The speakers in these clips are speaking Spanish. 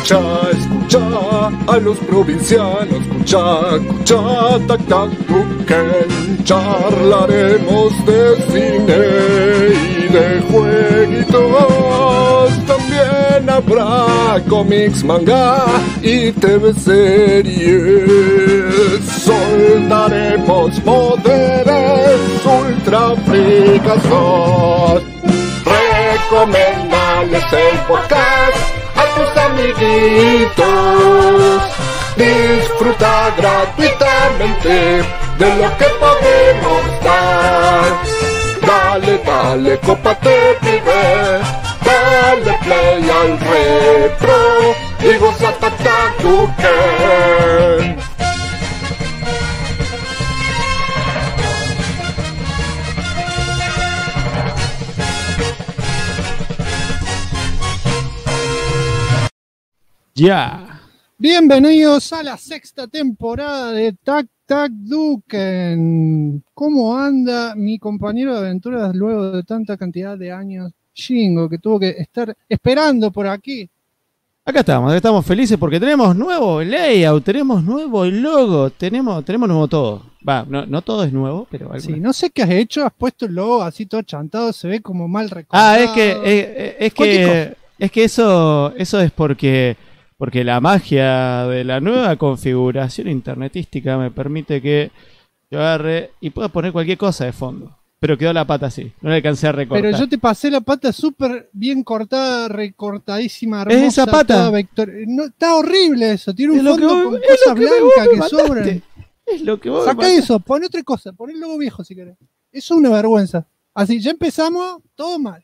escucha a los provincianos, escucha, tac, tac, Duken. Charlaremos de cine y de jueguitos. También habrá cómics, manga y TV series. Soltaremos poderes ultra fricazos. Recomendales el podcast a tus amiguitos. Disfruta gratuitamente de lo que podemos dar. Dale, cópate, pibe. Dale play al retro y goza Duken. Ya. Bienvenidos a la sexta temporada de Tac Tac Duken. ¿Cómo anda mi compañero de aventuras luego de tanta cantidad de años? Shingo, que tuvo que estar esperando por aquí. Acá estamos felices porque tenemos nuevo layout, tenemos nuevo logo, tenemos nuevo todo. Va, no todo es nuevo, pero algo. Sí, no sé qué has hecho, has puesto el logo así todo chantado, se ve como mal recortado. Ah, es que eso es porque la magia de la nueva configuración internetística me permite que yo agarre y pueda poner cualquier cosa de fondo. Pero quedó la pata así, no le alcancé a recortar. Pero yo te pasé la pata súper bien cortada, recortadísima, hermosa. ¿Es esa pata? No, está horrible eso, tiene un es fondo con es cosas lo que blancas que mandaste. sobran. Es lo que vos Saca mandaste. eso, pon otra cosa, pon el logo viejo si querés. Eso es una vergüenza. Así, ya empezamos todo mal,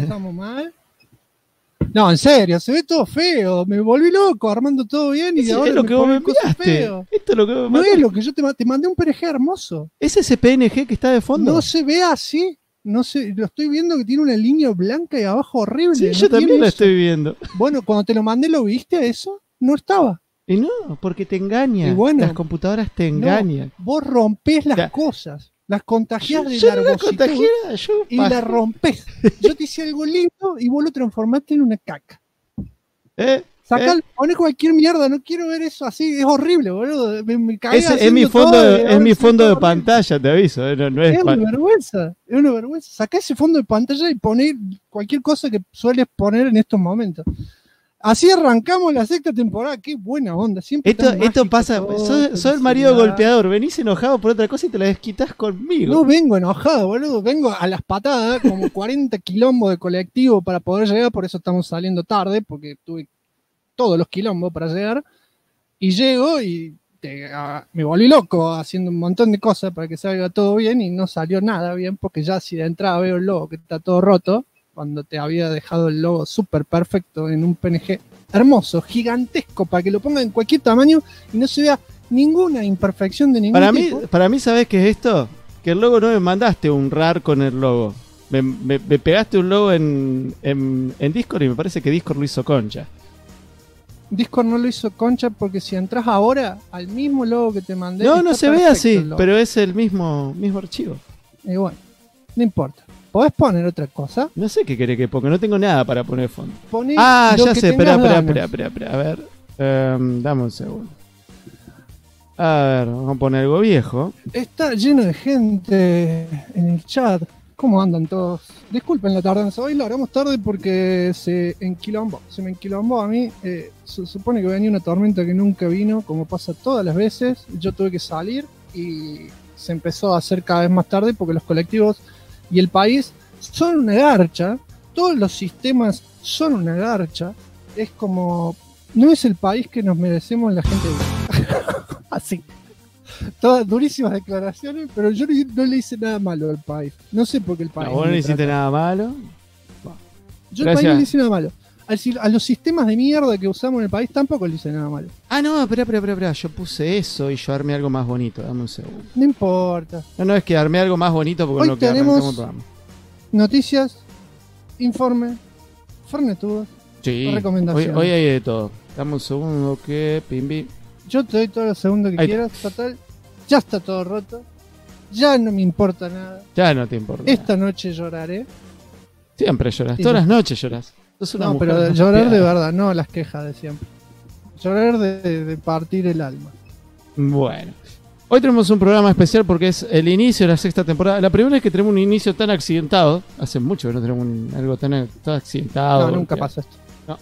No, en serio, se ve todo feo. Me volví loco armando todo bien y Sí, ahora es lo me que vos me ponen cosas enviaste. feas. Esto es lo que vos me No mandaste. es lo que yo te mandé un PNG hermoso. ¿Es ese PNG que está de fondo? No se ve así. No sé, lo estoy viendo que tiene una línea blanca y abajo horrible. Sí, no yo también tiene lo eso. estoy viendo. Bueno, cuando te lo mandé, ¿lo viste eso? No estaba. Y no, porque te engañan. Y bueno, las computadoras te engañan. No, vos rompés las Ya. cosas. Las contagiás de Yo no la largositud contagié, y la rompés. Yo te hice algo lindo y vos lo transformaste en una caca. Poné cualquier mierda, no quiero ver eso así, es horrible, boludo. Me cagué Es mi fondo, todo, es mi fondo de horrible. pantalla, te aviso. No es Es una vergüenza, es una vergüenza. Sacá ese fondo de pantalla y poné cualquier cosa que sueles poner en estos momentos. Así arrancamos la sexta temporada, qué buena onda. Siempre Esto pasa, sos el marido golpeador, venís enojado por otra cosa y te la desquitas conmigo. No vengo enojado, boludo, vengo a las patadas, como 40 quilombos de colectivo para poder llegar, por eso estamos saliendo tarde, porque tuve todos los quilombos para llegar, y llego y me volví loco haciendo un montón de cosas para que salga todo bien y no salió nada bien, porque ya si de entrada veo el logo que está todo roto, cuando te había dejado el logo súper perfecto en un PNG hermoso, gigantesco, para que lo pongan en cualquier tamaño y no se vea ninguna imperfección de ningún tipo. Para mí, ¿sabés qué es esto? Que el logo no me mandaste un RAR con el logo. Me pegaste un logo en Discord y me parece que Discord lo hizo concha. Discord no lo hizo concha porque si entras ahora al mismo logo que te mandé. No se ve así, pero es el mismo archivo. Y bueno, no importa. ¿Podés poner otra cosa? No sé qué querés que ponga, no tengo nada para poner fondo. Poné Ya lo que sé, tengas espera. ganas. A ver, dame un segundo. A ver, vamos a poner algo viejo. Está lleno de gente en el chat. ¿Cómo andan todos? Disculpen la tardanza. Hoy lo haremos tarde porque se me enquilombó a mí. Se supone que venía una tormenta que nunca vino, como pasa todas las veces. Yo tuve que salir y se empezó a hacer cada vez más tarde porque los colectivos y el país son una garcha. Todos los sistemas son una garcha. Es como... No es el país que nos merecemos la gente. Así. Todas durísimas declaraciones, pero yo no le hice nada malo al país. No sé por qué el país. No, vos no hiciste nada malo. Yo al país no le hice nada malo. A los sistemas de mierda que usamos en el país tampoco le hice nada malo. Ah, no, espera. Yo puse eso y yo armé algo más bonito. Dame un segundo. No importa. No, es que armé algo más bonito porque Hoy lo que tenemos arrancamos el programa. Noticias, informe, fornetudos, recomendaciones. Hoy hay de todo. Dame un segundo que pimbi. Yo te doy todo lo segundo que quieras, total. Ya está todo roto. Ya no me importa nada. Ya no te importa. Esta noche lloraré. Siempre lloras. Todas las noches lloras. Sos una mujer pero llorar de verdad, no las quejas de siempre. Llorar de partir el alma. Bueno. Hoy tenemos un programa especial porque es el inicio de la 6ª temporada. La primera vez que tenemos un inicio tan accidentado. Hace mucho que no tenemos algo tan accidentado. No, nunca pasa esto. No.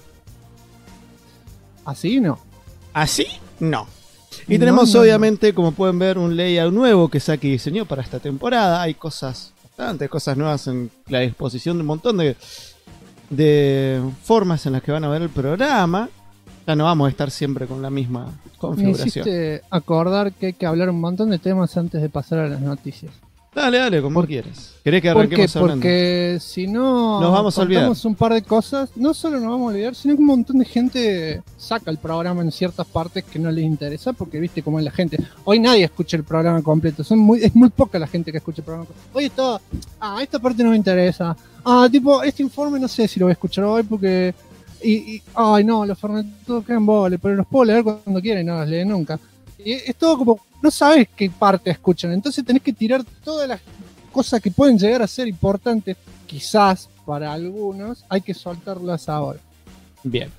¿Así no? ¿Así? No. Y tenemos obviamente, como pueden ver, un layout nuevo que Saki diseñó para esta temporada. Hay bastantes cosas nuevas en la disposición de un montón de formas en las que van a ver el programa. Ya no vamos a estar siempre con la misma configuración. Me hiciste acordar que hay que hablar un montón de temas antes de pasar a las noticias. Dale, como quieras. ¿Querés que arranquemos hablando? Porque si no nos vamos a olvidar un par de cosas, no solo nos vamos a olvidar, sino que un montón de gente saca el programa en ciertas partes que no les interesa, porque viste cómo es la gente. Hoy nadie escucha el programa completo, es muy poca la gente que escucha el programa completo. Hoy esta parte no me interesa. Tipo, este informe no sé si lo voy a escuchar hoy porque... ay no, los Fernetos quedan vole, pero los puedo leer cuando quiera y no los leen nunca. Y es todo como, no sabes qué parte escuchan, entonces tenés que tirar todas las cosas que pueden llegar a ser importantes, quizás para algunos, hay que soltarlas ahora. Bien.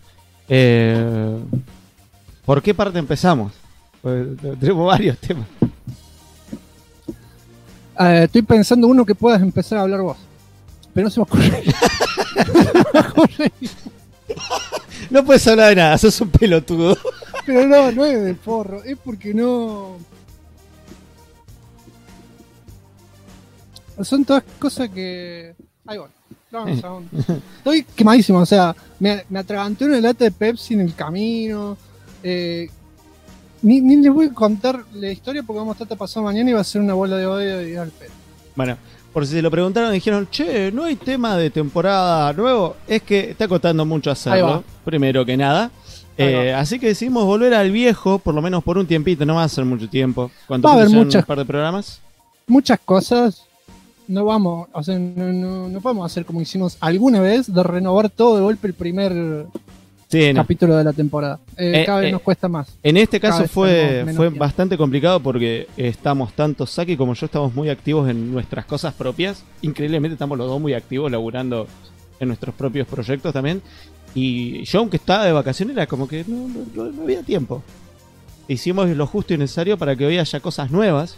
¿Por qué parte empezamos? Pues, tenemos varios temas. Estoy pensando uno que puedas empezar a hablar vos, pero no se me ocurre. No puedes hablar de nada, sos un pelotudo. Pero no es de forro, es porque no... Son todas cosas que... Ahí bueno, estoy quemadísimo, o sea, me atraganté una lata de Pepsi en el camino. Ni les voy a contar la historia porque vamos a estar pasado mañana y va a ser una bola de odio y al pedo. Bueno, por si se lo preguntaron, dijeron, che, ¿no hay tema de temporada nuevo? Es que está costando mucho hacerlo, primero que nada. Así que decidimos volver al viejo, por lo menos por un tiempito, no va a ser mucho tiempo. ¿Cuánto va a haber un par de programas? Muchas cosas. No vamos, o sea, no podemos hacer como hicimos alguna vez, de renovar todo de golpe el primer capítulo de la temporada. Cada vez nos cuesta más. En este caso fue bastante complicado porque estamos, tanto Saki como yo, estamos muy activos en nuestras cosas propias. Increíblemente estamos los dos muy activos laburando en nuestros propios proyectos también. Y yo, aunque estaba de vacaciones, era como que no había tiempo. Hicimos lo justo y necesario para que hoy haya cosas nuevas.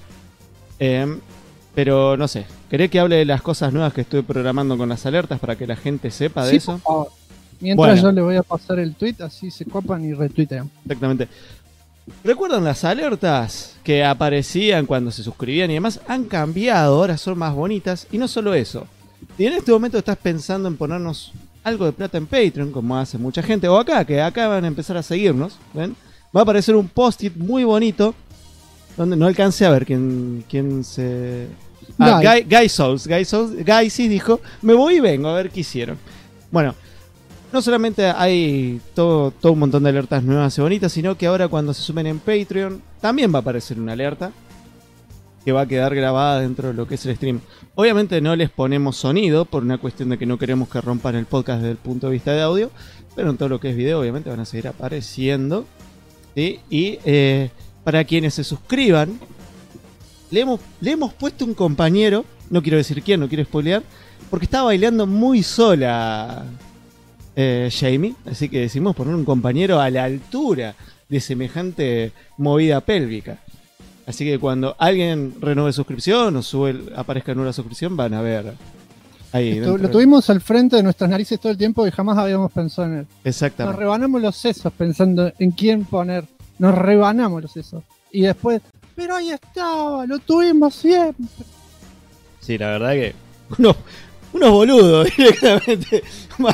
Pero no sé, ¿querés que hable de las cosas nuevas que estoy programando con las alertas para que la gente sepa de eso? Mientras yo le voy a pasar el tweet, así se copan y retuitean. Exactamente. ¿Recuerdan las alertas que aparecían cuando se suscribían y demás? Han cambiado, ahora son más bonitas. Y no solo eso. Si en este momento estás pensando en ponernos algo de plata en Patreon, como hace mucha gente, o acá, que acá van a empezar a seguirnos, ¿ven? Va a aparecer un post-it muy bonito, donde no alcancé a ver quién se... Guy Souls sí dijo, me voy y vengo a ver qué hicieron. Bueno, no solamente hay todo un montón de alertas nuevas y bonitas, sino que ahora cuando se sumen en Patreon, también va a aparecer una alerta que va a quedar grabada dentro de lo que es el stream. Obviamente no les ponemos sonido por una cuestión de que no queremos que rompan el podcast desde el punto de vista de audio, pero en todo lo que es video obviamente van a seguir apareciendo, ¿sí? Y para quienes se suscriban, le hemos puesto un compañero, no quiero decir quién, no quiero spoilear, porque estaba bailando muy sola Jamie, así que decidimos poner un compañero a la altura de semejante movida pélvica. Así que cuando alguien renueve suscripción o aparezca nueva suscripción, van a ver ahí. Lo tuvimos al frente de nuestras narices todo el tiempo y jamás habíamos pensado en él. Exactamente. Nos rebanamos los sesos pensando en quién poner. Nos rebanamos los sesos. Y después, pero ahí estaba, lo tuvimos siempre. Sí, la verdad que unos boludos directamente.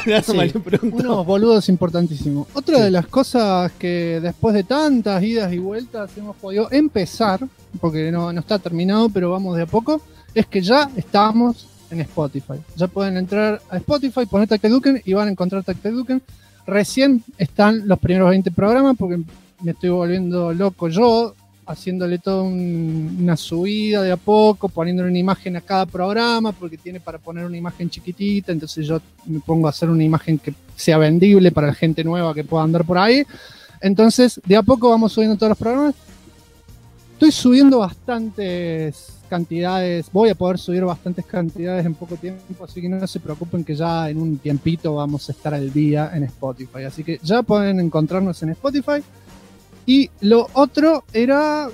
Unos boludos importantísimos. Otra de las cosas que después de tantas idas y vueltas hemos podido empezar, porque no está terminado, pero vamos de a poco, es que ya estamos en Spotify. Ya pueden entrar a Spotify, poner Tacteduken y van a encontrar Tacteduken. Recién están los primeros 20 programas porque me estoy volviendo loco yo, haciéndole toda una subida de a poco, poniéndole una imagen a cada programa, porque tiene para poner una imagen chiquitita, entonces yo me pongo a hacer una imagen que sea vendible para la gente nueva que pueda andar por ahí. Entonces, de a poco vamos subiendo todos los programas. Estoy subiendo bastantes cantidades, voy a poder subir bastantes cantidades en poco tiempo, así que no se preocupen que ya en un tiempito vamos a estar al día en Spotify. Así que ya pueden encontrarnos en Spotify. Y lo otro era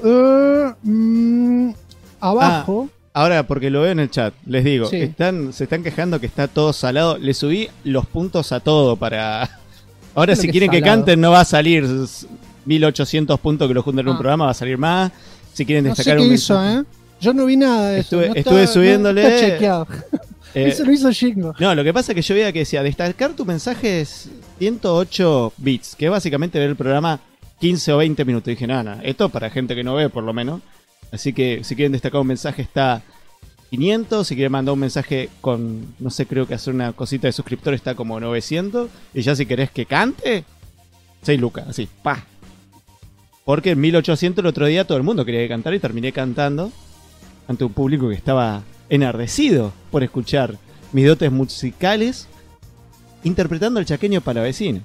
abajo. Ahora, porque lo veo en el chat, les digo, Sí. se están quejando que está todo salado. Le subí los puntos a todo para... Ahora, si que quieren que salado? canten, no va a salir 1800 puntos que lo juntan en un programa, va a salir más. Si quieren No sé destacar qué un hizo, mensaje. Yo no vi nada de eso. Estuve subiéndole... No está chequeado. Eh, Eso lo hizo Jingo. No, lo que pasa es que yo veía que decía destacar tu mensaje es 108 bits, que es básicamente ver el programa 15 o 20 minutos. Y dije, no, esto para gente que no ve por lo menos. Así que si quieren destacar un mensaje está 500, si quieren mandar un mensaje con, no sé, creo que hacer una cosita de suscriptor está como 900. Y ya si querés que cante, 6 lucas, así, pa. Porque en 1800 el otro día todo el mundo quería cantar y terminé cantando ante un público que estaba enardecido por escuchar mis dotes musicales interpretando el chaqueño palavecino.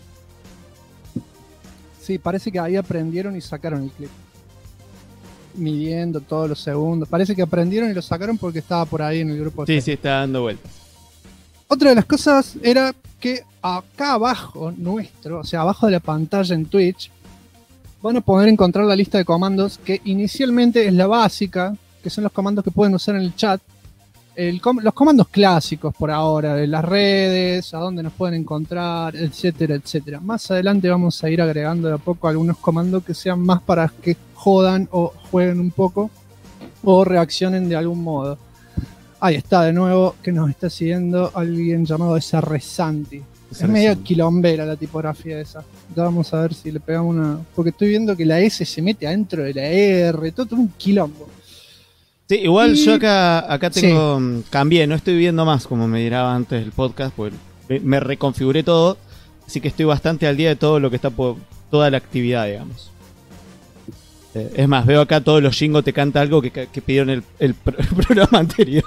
Sí, parece que ahí aprendieron y sacaron el clip. Midiendo todos los segundos. Parece que aprendieron y lo sacaron porque estaba por ahí en el grupo de Sí, Facebook. sí, está dando vueltas. Otra de las cosas era que acá abajo nuestro, o sea, abajo de la pantalla en Twitch, van a poder encontrar la lista de comandos que inicialmente es la básica, que son los comandos que pueden usar en el chat. Los comandos clásicos por ahora, de las redes, a dónde nos pueden encontrar, etcétera, etcétera. Más adelante vamos a ir agregando de a poco algunos comandos que sean más para que jodan o jueguen un poco o reaccionen de algún modo. Ahí está de nuevo que nos está siguiendo alguien llamado SR Santi. Es medio quilombera la tipografía esa. Ya vamos a ver si le pegamos una... Porque estoy viendo que la S se mete adentro de la R, todo un quilombo. Sí, igual yo acá tengo... Cambié, no estoy viendo más como me diraba antes el podcast, porque me reconfiguré todo, así que estoy bastante al día de todo lo que está por toda la actividad, digamos. Es más, veo acá todos los Jingo te canta algo que pidieron el programa anterior.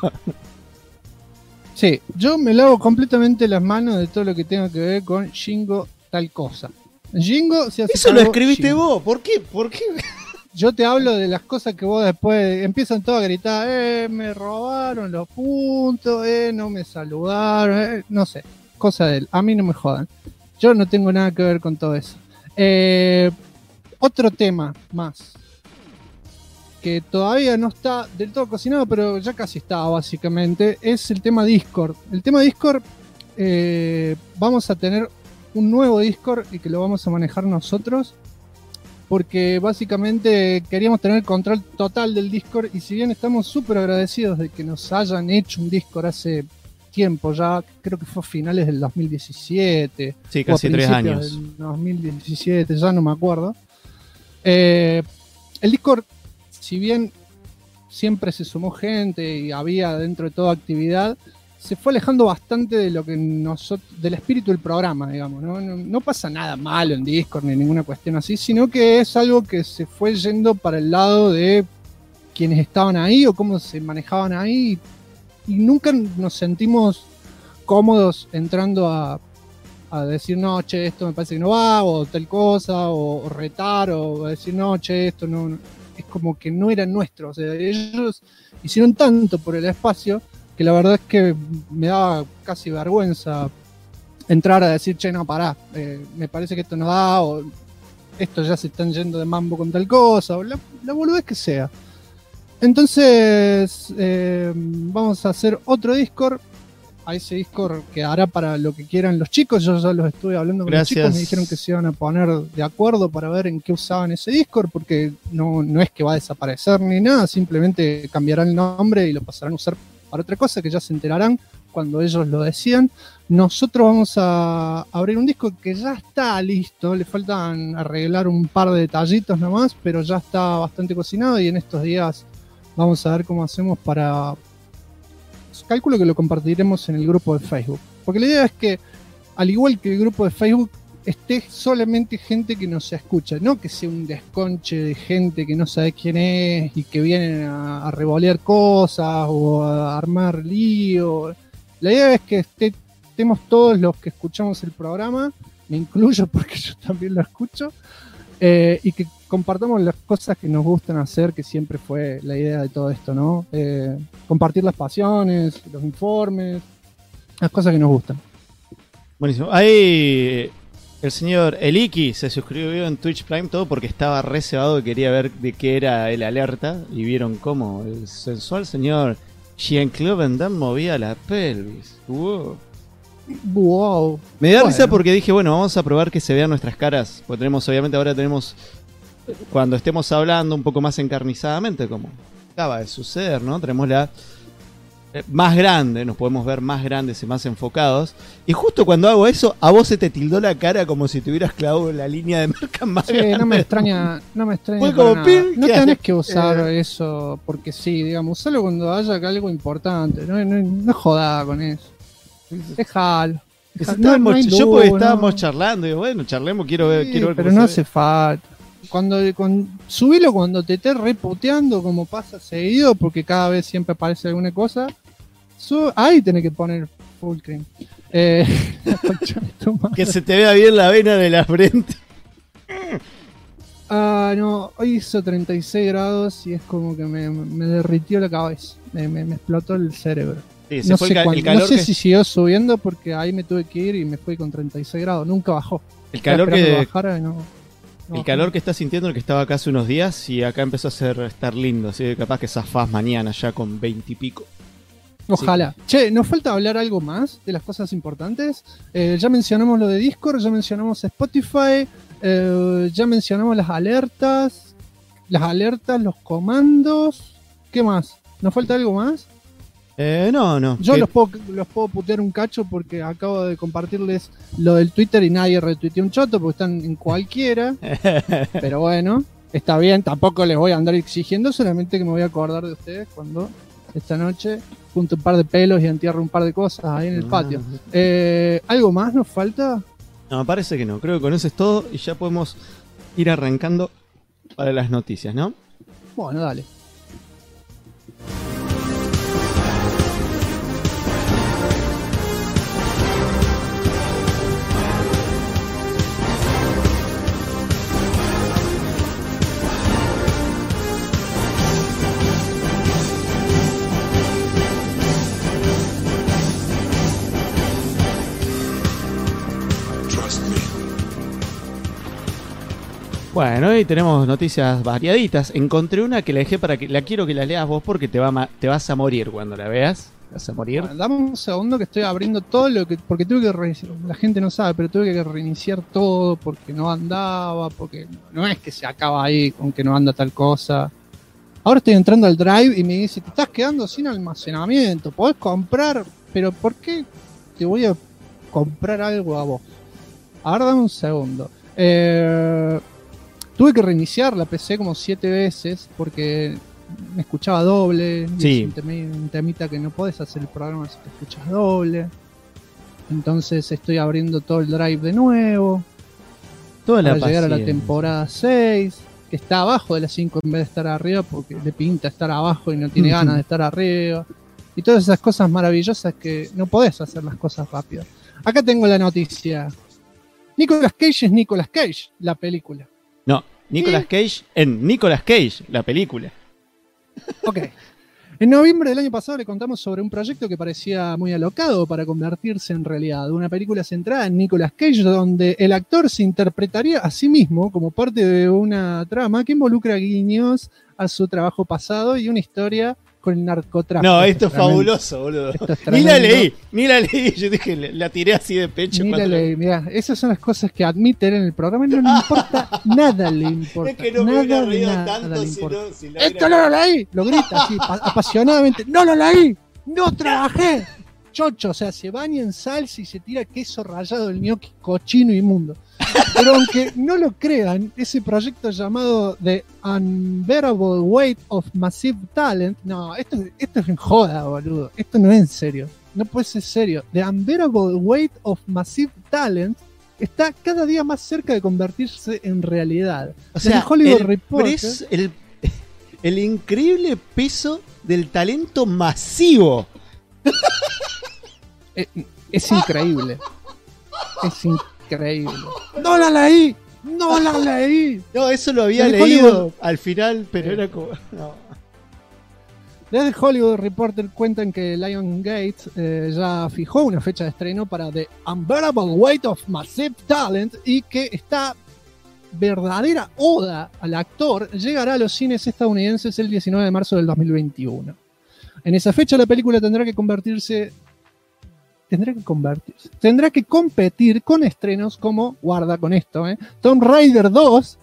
Sí, yo me lavo completamente las manos de todo lo que tenga que ver con Jingo tal cosa. Jingo se hace Eso lo cargo escribiste Jingo. vos, ¿por qué? ¿Por qué? Yo te hablo de las cosas que vos después empiezan todos a gritar, me robaron los puntos, no me saludaron, no sé, cosa de él, a mí no me jodan. Yo no tengo nada que ver con todo eso. Otro tema más, que todavía no está del todo cocinado, pero ya casi está básicamente, es el tema Discord. El tema Discord, vamos a tener un nuevo Discord y que lo vamos a manejar nosotros, porque básicamente queríamos tener control total del Discord, y si bien estamos súper agradecidos de que nos hayan hecho un Discord hace tiempo ya, creo que fue a finales del 2017. Sí, casi 3 años. Del 2017, ya no me acuerdo. El Discord, si bien siempre se sumó gente y había dentro de toda actividad, se fue alejando bastante de lo que del espíritu del programa, digamos. No pasa nada malo en Discord ni ninguna cuestión así, sino que es algo que se fue yendo para el lado de quienes estaban ahí o cómo se manejaban ahí, y nunca nos sentimos cómodos entrando a decir, no, che, esto me parece que no va, o tal cosa, o retar, o decir, no, che, esto no. Es como que no era nuestro. O sea, ellos hicieron tanto por el espacio que la verdad es que me daba casi vergüenza entrar a decir, che, no, pará, me parece que esto no da, o esto ya se están yendo de mambo con tal cosa, o la boludez que sea. Entonces, vamos a hacer otro Discord. A ese Discord quedará para lo que quieran los chicos. Yo ya los estuve hablando con los chicos, me dijeron que se iban a poner de acuerdo para ver en qué usaban ese Discord, porque no es que va a desaparecer ni nada, simplemente cambiarán el nombre y lo pasarán a usar para otra cosa, que ya se enterarán cuando ellos lo decidan. Nosotros vamos a abrir un Discord que ya está listo, le faltan arreglar un par de detallitos nomás, pero ya está bastante cocinado, y en estos días vamos a ver cómo hacemos para... Calculo que lo compartiremos en el grupo de Facebook. Porque la idea es que, al igual que el grupo de Facebook, esté solamente gente que nos escucha. No que sea un desconche de gente que no sabe quién es y que vienen a revolear cosas o a armar lío. La idea es que estemos todos los que escuchamos el programa. Me incluyo porque yo también lo escucho. y que compartamos las cosas que nos gustan hacer, que siempre fue la idea de todo esto, ¿no? Compartir las pasiones, los informes, las cosas que nos gustan. Buenísimo. Ahí el señor Eliki se suscribió en Twitch Prime todo porque estaba reservado y quería ver de qué era el alerta. Y vieron cómo el sensual señor Jean-Claude Van Damme movía la pelvis. Wow. Me da risa porque dije, bueno, vamos a probar que se vean nuestras caras. Porque obviamente ahora tenemos, cuando estemos hablando un poco más encarnizadamente, como acaba de suceder, ¿no? Tenemos la más grande, nos podemos ver más grandes y más enfocados. Y justo cuando hago eso, a vos se te tildó la cara como si te hubieras clavado la línea de marca más grande. No me extraña. Fue como nada. pin, No tenés que usar eso porque sí, digamos, usalo cuando haya algo importante. No jodá con eso. Déjalo. Yo porque estábamos charlando, digo, bueno, charlemos, quiero ver pero no hace falta. Subilo cuando te estés reputeando, como pasa seguido, porque cada vez siempre aparece alguna cosa. Ahí tenés que poner full cream. Que se te vea bien la vena de la frente. No, hoy hizo 36 grados y es como que me derritió la cabeza. Me explotó el cerebro. Sí, no sé si siguió subiendo porque ahí me tuve que ir y me fui con 36 grados. Nunca bajó. El calor el calor que estás sintiendo, el que estaba acá hace unos días, y acá empezó a estar lindo. Así que capaz que zafás mañana ya con 20 y pico. Ojalá. Sí. Che, nos falta hablar algo más de las cosas importantes. Ya mencionamos lo de Discord, ya mencionamos Spotify, ya mencionamos las alertas, los comandos. ¿Qué más? ¿Nos falta algo más? No. Yo los puedo putear un cacho porque acabo de compartirles lo del Twitter y nadie retuiteó un choto porque están en cualquiera. Pero bueno, está bien, tampoco les voy a andar exigiendo, solamente que me voy a acordar de ustedes cuando esta noche junto un par de pelos y entierro un par de cosas ahí en el patio. ¿Algo más nos falta? No, me parece que no. Creo que con eso es todo y ya podemos ir arrancando para las noticias, ¿no? Bueno, dale. Bueno, hoy tenemos noticias variaditas. Encontré una que la dejé la quiero que la leas vos porque te vas a morir cuando la veas. Te vas a morir. Bueno, dame un segundo que estoy abriendo todo porque tuve que reiniciar. La gente no sabe, pero tuve que reiniciar todo porque no andaba, porque no es que se acaba ahí con que no anda tal cosa. Ahora estoy entrando al Drive y me dice, te estás quedando sin almacenamiento, podés comprar, pero ¿por qué te voy a comprar algo a vos? Ahora dame un segundo. Tuve que reiniciar la PC como 7 veces porque me escuchaba doble. Sí. Es un temita que no podés hacer el programa si te escuchas doble. Entonces estoy abriendo todo el Drive de nuevo. Para llegar a la temporada 6, que está abajo de la 5 en vez de estar arriba porque le pinta estar abajo y no tiene ganas de estar arriba. Y todas esas cosas maravillosas que no podés hacer las cosas rápido. Acá tengo la noticia. Nicolas Cage es Nicolas Cage, la película. No, Nicolas Cage en Nicolas Cage, la película. Ok. En noviembre del año pasado le contamos sobre un proyecto que parecía muy alocado para convertirse en realidad. Una película centrada en Nicolas Cage donde el actor se interpretaría a sí mismo como parte de una trama que involucra guiños a su trabajo pasado y una historia con el narcotráfico. No, esto es fabuloso, boludo. Ni la leí. Yo dije, la tiré así de pecho. Ni la leí, mirá, esas son las cosas que admiten en el programa y no le importa nada, le importa. Es que no me hubiera reído tanto si lo ¡Esto no lo leí! Lo grita así, apasionadamente. ¡No lo leí! ¡No trabajé! Chocho, o sea, se baña en salsa y se tira queso rallado del gnocchi cochino inmundo. Pero aunque no lo crean, ese proyecto llamado The Unbearable Weight of Massive Talent, no, esto es en joda, boludo. Esto no es en serio. No puede ser serio. The Unbearable Weight of Massive Talent está cada día más cerca de convertirse en realidad. O sea, el Hollywood Reporter, el increíble peso del talento masivo. Es increíble. Es increíble. ¡No la leí! No la leí. No, eso lo había Desde leído Hollywood. al final, pero era como... No. Desde Hollywood Reporter cuentan que Lionsgate ya fijó una fecha de estreno para The Unbearable Weight of Massive Talent y que esta verdadera oda al actor llegará a los cines estadounidenses el 19 de marzo del 2021. En esa fecha la película tendrá que competir con estrenos como, guarda con esto, Tomb Raider 2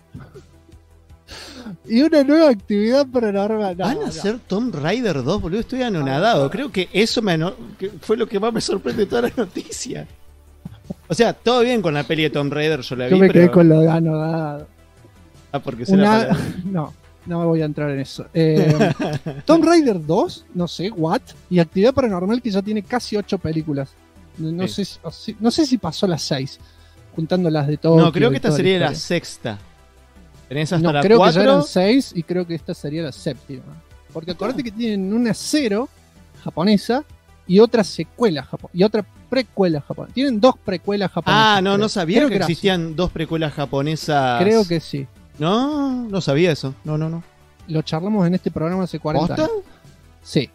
y una nueva actividad paranormal. ¿Van a hacer Tomb Raider 2, boludo? Estoy anonadado. Creo que eso que fue lo que más me sorprende de toda la noticia. O sea, todo bien con la peli de Tomb Raider, yo la vi, Yo me quedé pero... con lo de anodado. Ah, porque será para... No me voy a entrar en eso. Tomb Raider 2, no sé, what? Y Actividad Paranormal que ya tiene casi 8 películas. No sé si pasó las 6, juntando las de todo. No, creo que esta sería la sexta. Tenés hasta la creo 4. que ya eran 6 y creo que esta sería la séptima. Porque acordate que tienen una 0 japonesa y otra secuela y otra precuela japonesa. Tienen 2 precuelas japonesas. No sabía creo que existían 2 precuelas japonesas. Creo que sí. No sabía eso. No. Lo charlamos en este programa hace 40 ¿Posta? años. Sí.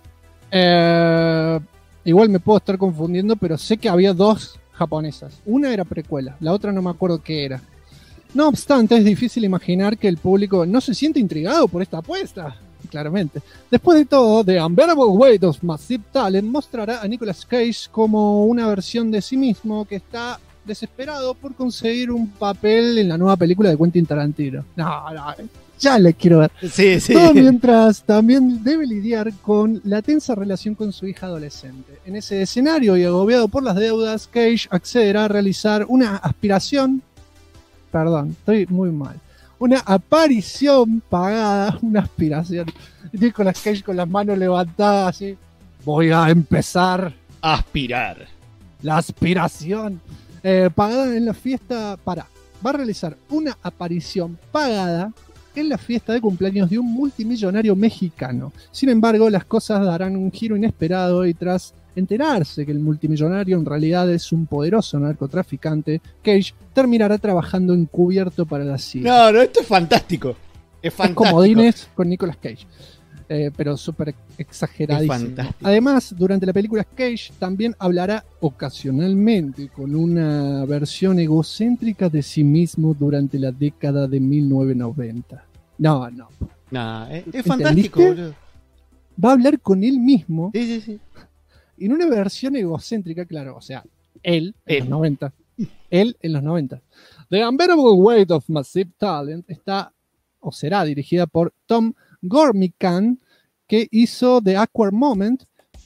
Igual me puedo estar confundiendo, pero sé que había 2 japonesas. Una era precuela, la otra no me acuerdo qué era. No obstante, es difícil imaginar que el público no se siente intrigado por esta apuesta. Claramente. Después de todo, The Unbearable Weight of Massive Talent mostrará a Nicolas Cage como una versión de sí mismo que está desesperado por conseguir un papel en la nueva película de Quentin Tarantino. No, ya le quiero ver. Sí. Todo mientras también debe lidiar con la tensa relación con su hija adolescente. En ese escenario y agobiado por las deudas, Cage accederá a realizar una aspiración. Perdón, estoy muy mal. Una aparición pagada, una aspiración. Nicolas Cage con las manos levantadas así. Voy a empezar a aspirar. La aspiración. Pagada en la fiesta. Va a realizar una aparición pagada en la fiesta de cumpleaños de un multimillonario mexicano. Sin embargo, las cosas darán un giro inesperado y tras enterarse que el multimillonario en realidad es un poderoso narcotraficante, Cage terminará trabajando encubierto para la CIA. No, esto es fantástico. Es fantástico. Es comodines con Nicolas Cage. Pero súper exageradísimo. Además, durante la película Cage también hablará ocasionalmente con una versión egocéntrica de sí mismo durante la década de 1990. No. Es fantástico, boludo. Va a hablar con él mismo. Sí. En una versión egocéntrica, claro, o sea, él en los 90. Él en los 90. The Unbearable Weight of Massive Talent está o será dirigida por Tom Gormican, que hizo The Awkward Moment.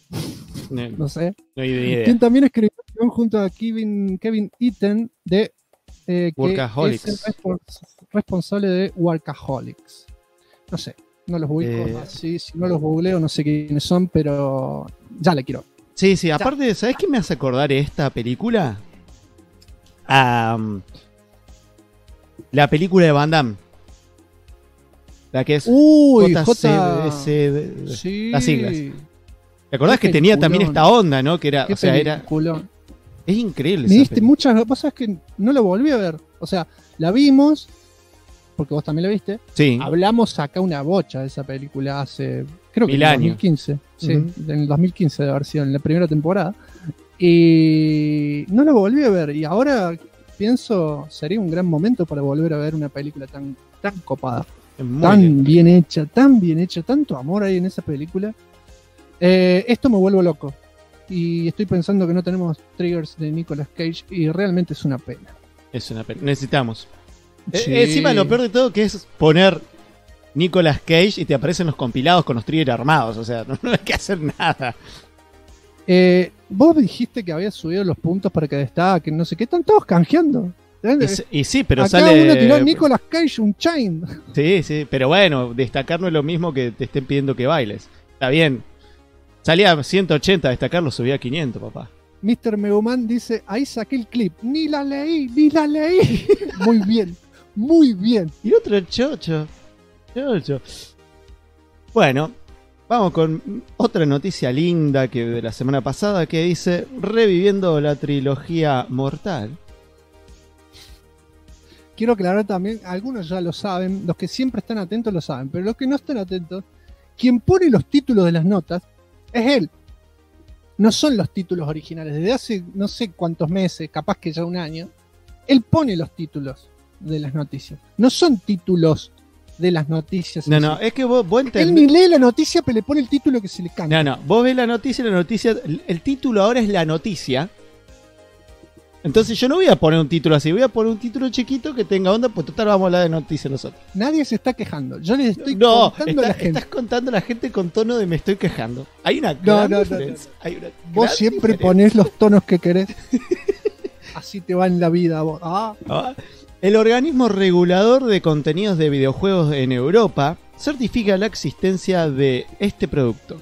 No sé. No hay idea. Quien también escribió junto a Kevin Eaton de Workaholics. Que es el responsable de Workaholics. No sé, no los ubico así. Si no los googleo, no sé quiénes son, pero ya le quiero. Sí, aparte, ¿sabes qué me hace acordar esta película? La película de Van Damme. La que es JCVD, sí. las siglas. ¿Te acordás que tenía también esta onda, no? Que era, es increíble. Me diste muchas cosas que no la volví a ver. O sea, la vimos, porque vos también la viste. Sí. Hablamos acá una bocha de esa película hace, creo que en 2015. Sí, en el 2015 de haber sido en la primera temporada. Y no la volví a ver. Y ahora pienso, sería un gran momento para volver a ver una película tan copada. Tan bien hecha, tanto amor hay en esa película. Esto me vuelvo loco. Y estoy pensando que no tenemos triggers de Nicolas Cage y realmente es una pena. Necesitamos. Sí. Encima lo peor de todo que es poner Nicolas Cage y te aparecen los compilados con los triggers armados. O sea, no hay que hacer nada. Vos dijiste que habías subido los puntos para que destaque, no sé qué, están todos canjeando. Y sí, pero acá sale. Uno tiró Nicolas Cage un chain. Sí, pero bueno, destacar no es lo mismo que te estén pidiendo que bailes. Está bien. Salía 180, destacarlo subía a 500, papá. Mr. Meguman dice, ahí saqué el clip. Ni la leí. Muy bien. Y otro chocho. Bueno, vamos con otra noticia linda que de la semana pasada que dice, reviviendo la trilogía Mortal. quiero aclarar también, algunos ya lo saben, los que siempre están atentos lo saben, pero los que no están atentos, quien pone los títulos de las notas es él. No son los títulos originales. Desde hace no sé cuántos meses, capaz que ya un año, él pone los títulos de las noticias. No son títulos de las noticias. No, es que vos entendés. Él ni lee la noticia, pero le pone el título que se le canta. No, vos ves la noticia, el título ahora es la noticia. Entonces yo no voy a poner un título así, voy a poner un título chiquito que tenga onda, pues total vamos a hablar de noticias nosotros. Nadie se está quejando. Yo les estoy contando a la gente. Estás contando a la gente con tono de me estoy quejando. Hay una gran diferencia. Hay una vos gran siempre diferencia. ponés los tonos que querés. Así te va en la vida vos. El organismo regulador de contenidos de videojuegos en Europa certifica la existencia de este producto.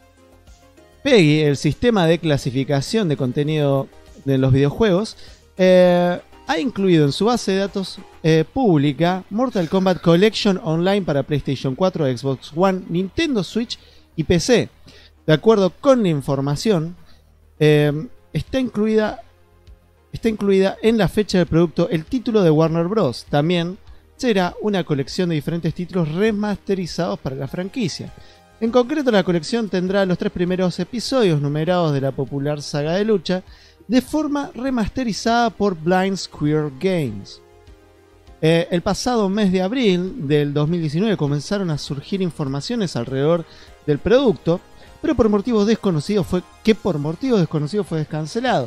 PEGI, el sistema de clasificación de contenido de los videojuegos, ha incluido en su base de datos pública Mortal Kombat Collection Online para PlayStation 4, Xbox One, Nintendo Switch y PC. De acuerdo con la información, está incluida en la fecha del producto el título de Warner Bros. También será una colección de diferentes títulos remasterizados para la franquicia. En concreto, la colección tendrá los 3 primeros episodios numerados de la popular saga de lucha de forma remasterizada por Blind Square Games. El pasado mes de abril del 2019 comenzaron a surgir informaciones alrededor del producto, pero por motivos desconocidos fue descancelado.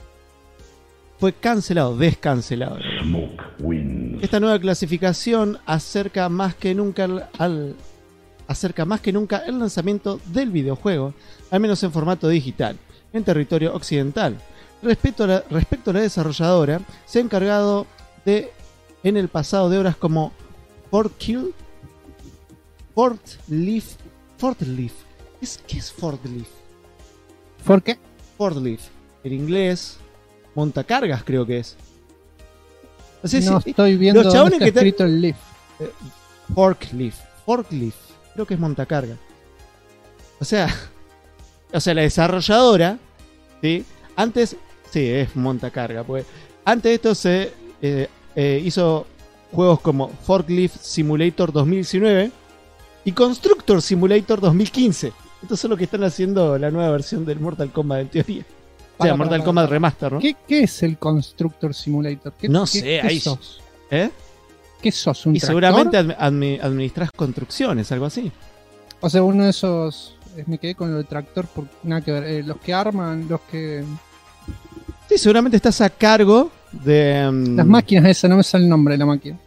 Fue descancelado. Esta nueva clasificación acerca más que nunca el lanzamiento del videojuego, al menos en formato digital, en territorio occidental. Respecto a la desarrolladora, se ha encargado en el pasado de obras como Fortleaf. ¿Qué es Fortleaf? ¿Por qué? Fortleaf, en inglés, montacargas creo que es. No estoy viendo los chabones dónde está escrito el leaf. Forklift, creo que es montacarga. O sea, la desarrolladora, ¿sí? Antes, sí, es montacarga, pues. Antes de esto se hizo juegos como Forklift Simulator 2019 y Constructor Simulator 2015. Estos son los que están haciendo la nueva versión del Mortal Kombat en teoría. Mortal Kombat Remaster, ¿no? ¿Qué es el Constructor Simulator? No sé, ahí sos? ¿Eh? ¿Qué sos? ¿Un y tractor? seguramente administras construcciones, algo así. O sea, uno de esos... Me quedé con lo de tractor por nada que ver. Los que arman, los que... Sí, seguramente estás a cargo de... Las máquinas esas, no me sale el nombre de la máquina.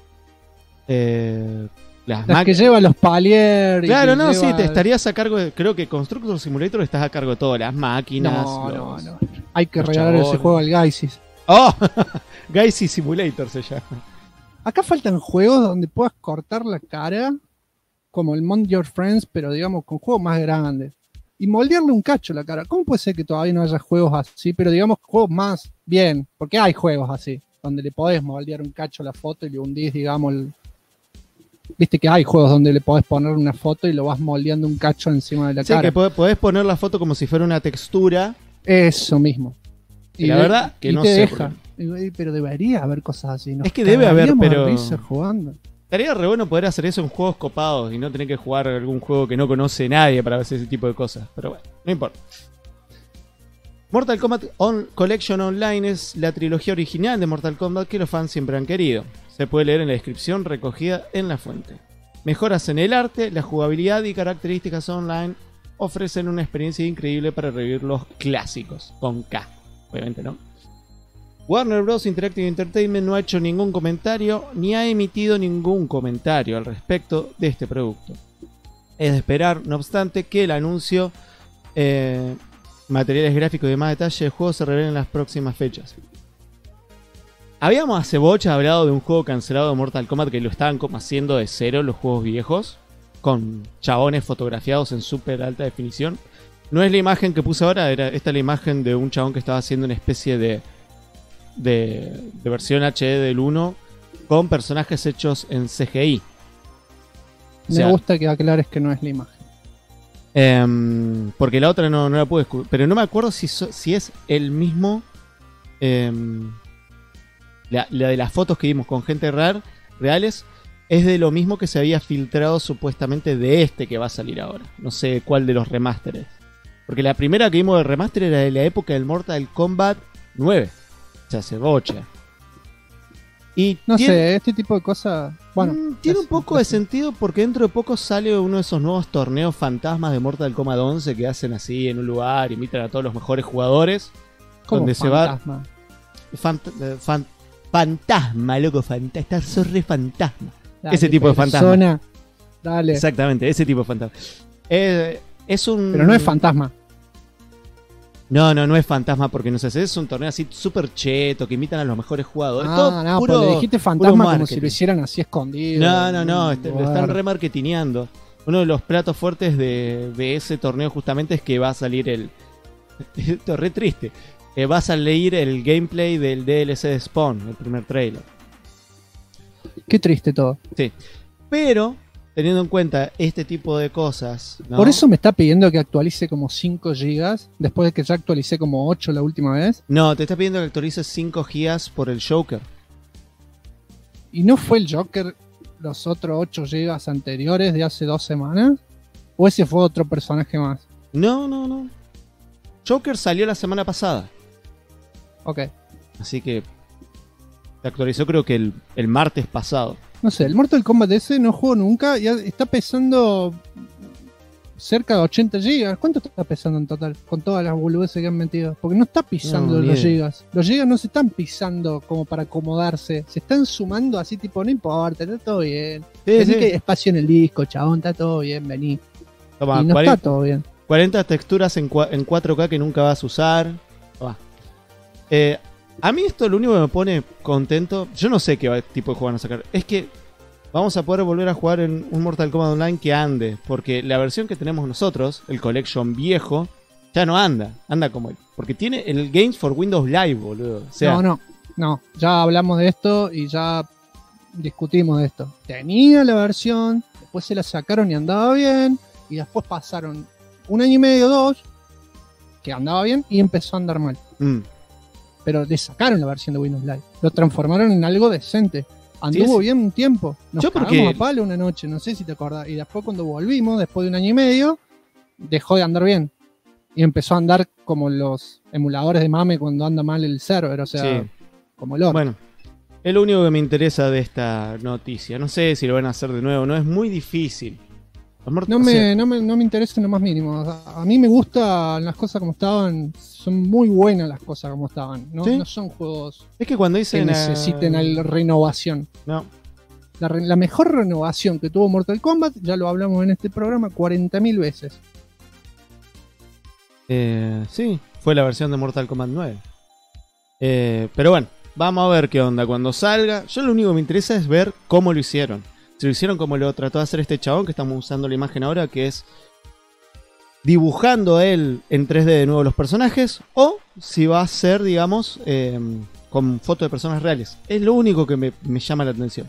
Las que lleva los paliers. Claro, no, sí, te estarías a cargo de... Creo que Constructor Simulator estás a cargo de todas las máquinas. No. Hay que regalar ese juego al Gaisis. ¡Oh! Gaisis Simulator se llama. Acá faltan juegos donde puedas cortar la cara, como el Mount Your Friends, pero digamos con juegos más grandes. Y moldearle un cacho la cara. ¿Cómo puede ser que todavía no haya juegos así? Pero digamos juegos más bien, porque hay juegos así, donde le podés moldear un cacho a la foto y le hundís, digamos, Viste que hay juegos donde le podés poner una foto y lo vas moldeando un cacho encima de la cara. Sí, que podés poner la foto como si fuera una textura. Eso mismo. Y la verdad que no te sé. Deja. Pero debería haber cosas así. Es que debe haber, pero... jugando. Estaría re bueno poder hacer eso en juegos copados y no tener que jugar algún juego que no conoce nadie para hacer ese tipo de cosas. Pero bueno, no importa. Mortal Kombat Collection Online es la trilogía original de Mortal Kombat que los fans siempre han querido. Se puede leer en la descripción recogida en la fuente. Mejoras en el arte, la jugabilidad y características online ofrecen una experiencia increíble para revivir los clásicos. Con K, obviamente, ¿no? Warner Bros. Interactive Entertainment no ha hecho ningún comentario ni ha emitido ningún comentario al respecto de este producto. Es de esperar, no obstante, que el anuncio, materiales gráficos y demás detalle del juego se revelen en las próximas fechas. Habíamos hace bocha hablado de un juego cancelado de Mortal Kombat que lo estaban como haciendo de cero los juegos viejos, con chabones fotografiados en súper alta definición. No es la imagen que puse ahora, esta es la imagen de un chabón que estaba haciendo una especie de versión HD del 1 con personajes hechos en CGI. Me gusta que aclares que no es la imagen. Porque la otra no la pude descubrir. Pero no me acuerdo si es el mismo. la de las fotos que vimos con gente reales, es de lo mismo que se había filtrado supuestamente de este que va a salir ahora. No sé cuál de los remasteres. Porque la primera que vimos de remaster era de la época del Mortal Kombat 9. O sea, hace bocha. Y no sé, este tipo de cosas... Bueno, tiene un poco de sentido porque dentro de poco sale uno de esos nuevos torneos fantasmas de Mortal Kombat 11 que hacen así en un lugar, invitan a todos los mejores jugadores. ¿Cómo donde fantasma? Fantasma, loco, está re fantasma. Dale, ese tipo de fantasma. Dale. Exactamente, ese tipo de fantasma. Es un... Pero no es fantasma. No es fantasma porque no sé, es un torneo así súper cheto que invitan a los mejores jugadores. No, puro, le dijiste fantasma como si lo hicieran así escondido. No, lo están remarketineando. Uno de los platos fuertes de ese torneo justamente es que va a salir esto es re triste. Va a salir el gameplay del DLC de Spawn, el primer trailer. Qué triste todo. Sí, pero teniendo en cuenta este tipo de cosas, ¿no? Por eso me está pidiendo que actualice como 5 GB después de que ya actualicé como 8 la última vez. No, te está pidiendo que actualices 5 GB por el Joker. ¿Y no fue el Joker los otros 8 GB anteriores de hace 2 semanas? ¿O ese fue otro personaje más? No. Joker salió la semana pasada. Ok. Así que se actualizó creo que el martes pasado. No sé, el Mortal Kombat ese no juego nunca y está pesando cerca de 80 GB. ¿Cuánto está pesando en total? Con todas las boludeces que han metido. Porque no está pisando los gigas. Los gigas no se están pisando como para acomodarse. Se están sumando así tipo, no importa, está todo bien. Así que hay espacio en el disco, chabón, está todo bien, vení. Toma, y no 40, está todo bien. 40 texturas en 4K que nunca vas a usar. A mí esto lo único que me pone contento, yo no sé qué tipo de juego van a sacar, es que vamos a poder volver a jugar en un Mortal Kombat Online que ande, porque la versión que tenemos nosotros, el Collection viejo, ya no anda como porque tiene el Games for Windows Live, boludo. O sea, no, ya hablamos de esto y ya discutimos de esto. Tenía la versión, después se la sacaron y andaba bien, y después pasaron 1 año y medio, 2, que andaba bien y empezó a andar mal. Pero le sacaron la versión de Windows Live. Lo transformaron en algo decente. Anduvo bien un tiempo. Nos cagamos a palo una noche, no sé si te acordás. Y después cuando volvimos, después de 1 año y medio, dejó de andar bien. Y empezó a andar como los emuladores de mame cuando anda mal el server. O sea, como loco. Bueno, es lo único que me interesa de esta noticia. No sé si lo van a hacer de nuevo. No, es muy difícil. No me interesa en lo más mínimo. O sea, a mí me gustan las cosas como estaban. Son muy buenas las cosas como estaban. No, ¿sí? No son juegos es que cuando dicen que necesiten renovación. No. La mejor renovación que tuvo Mortal Kombat, ya lo hablamos en este programa 40.000 veces. Sí, fue la versión de Mortal Kombat 9. Pero bueno, vamos a ver qué onda cuando salga. Yo lo único que me interesa es ver cómo lo hicieron. Si lo hicieron como lo trató de hacer este chabón que estamos usando la imagen ahora, que es dibujando él en 3D de nuevo los personajes, o si va a ser, digamos, con fotos de personas reales. Es lo único que me llama la atención.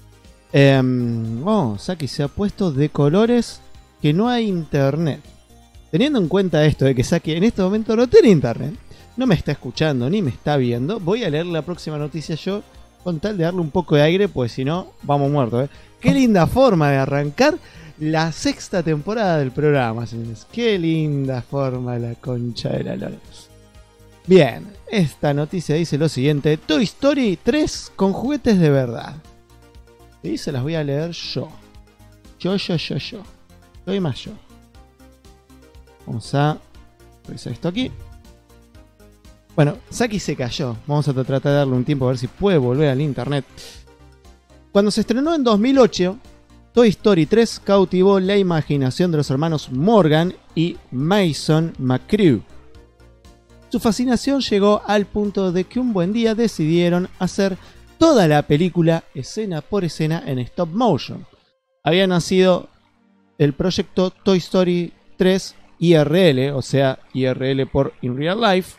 Saki se ha puesto de colores que no hay internet. Teniendo en cuenta esto de que Saki en este momento no tiene internet, no me está escuchando ni me está viendo, voy a leer la próxima noticia yo con tal de darle un poco de aire, pues si no, vamos muertos. Qué linda forma de arrancar la 6ª temporada del programa, señores. Qué linda forma, la concha de la lora. Bien, esta noticia dice lo siguiente: Toy Story 3 con juguetes de verdad. Y se las voy a leer yo. Yo. Soy más yo. Vamos a revisar esto aquí. Bueno, Saki se cayó. Vamos a tratar de darle un tiempo a ver si puede volver al internet. Cuando se estrenó en 2008, Toy Story 3 cautivó la imaginación de los hermanos Morgan y Mason McCrew. Su fascinación llegó al punto de que un buen día decidieron hacer toda la película escena por escena en stop motion. Había nacido el proyecto Toy Story 3 IRL, o sea, IRL por In Real Life.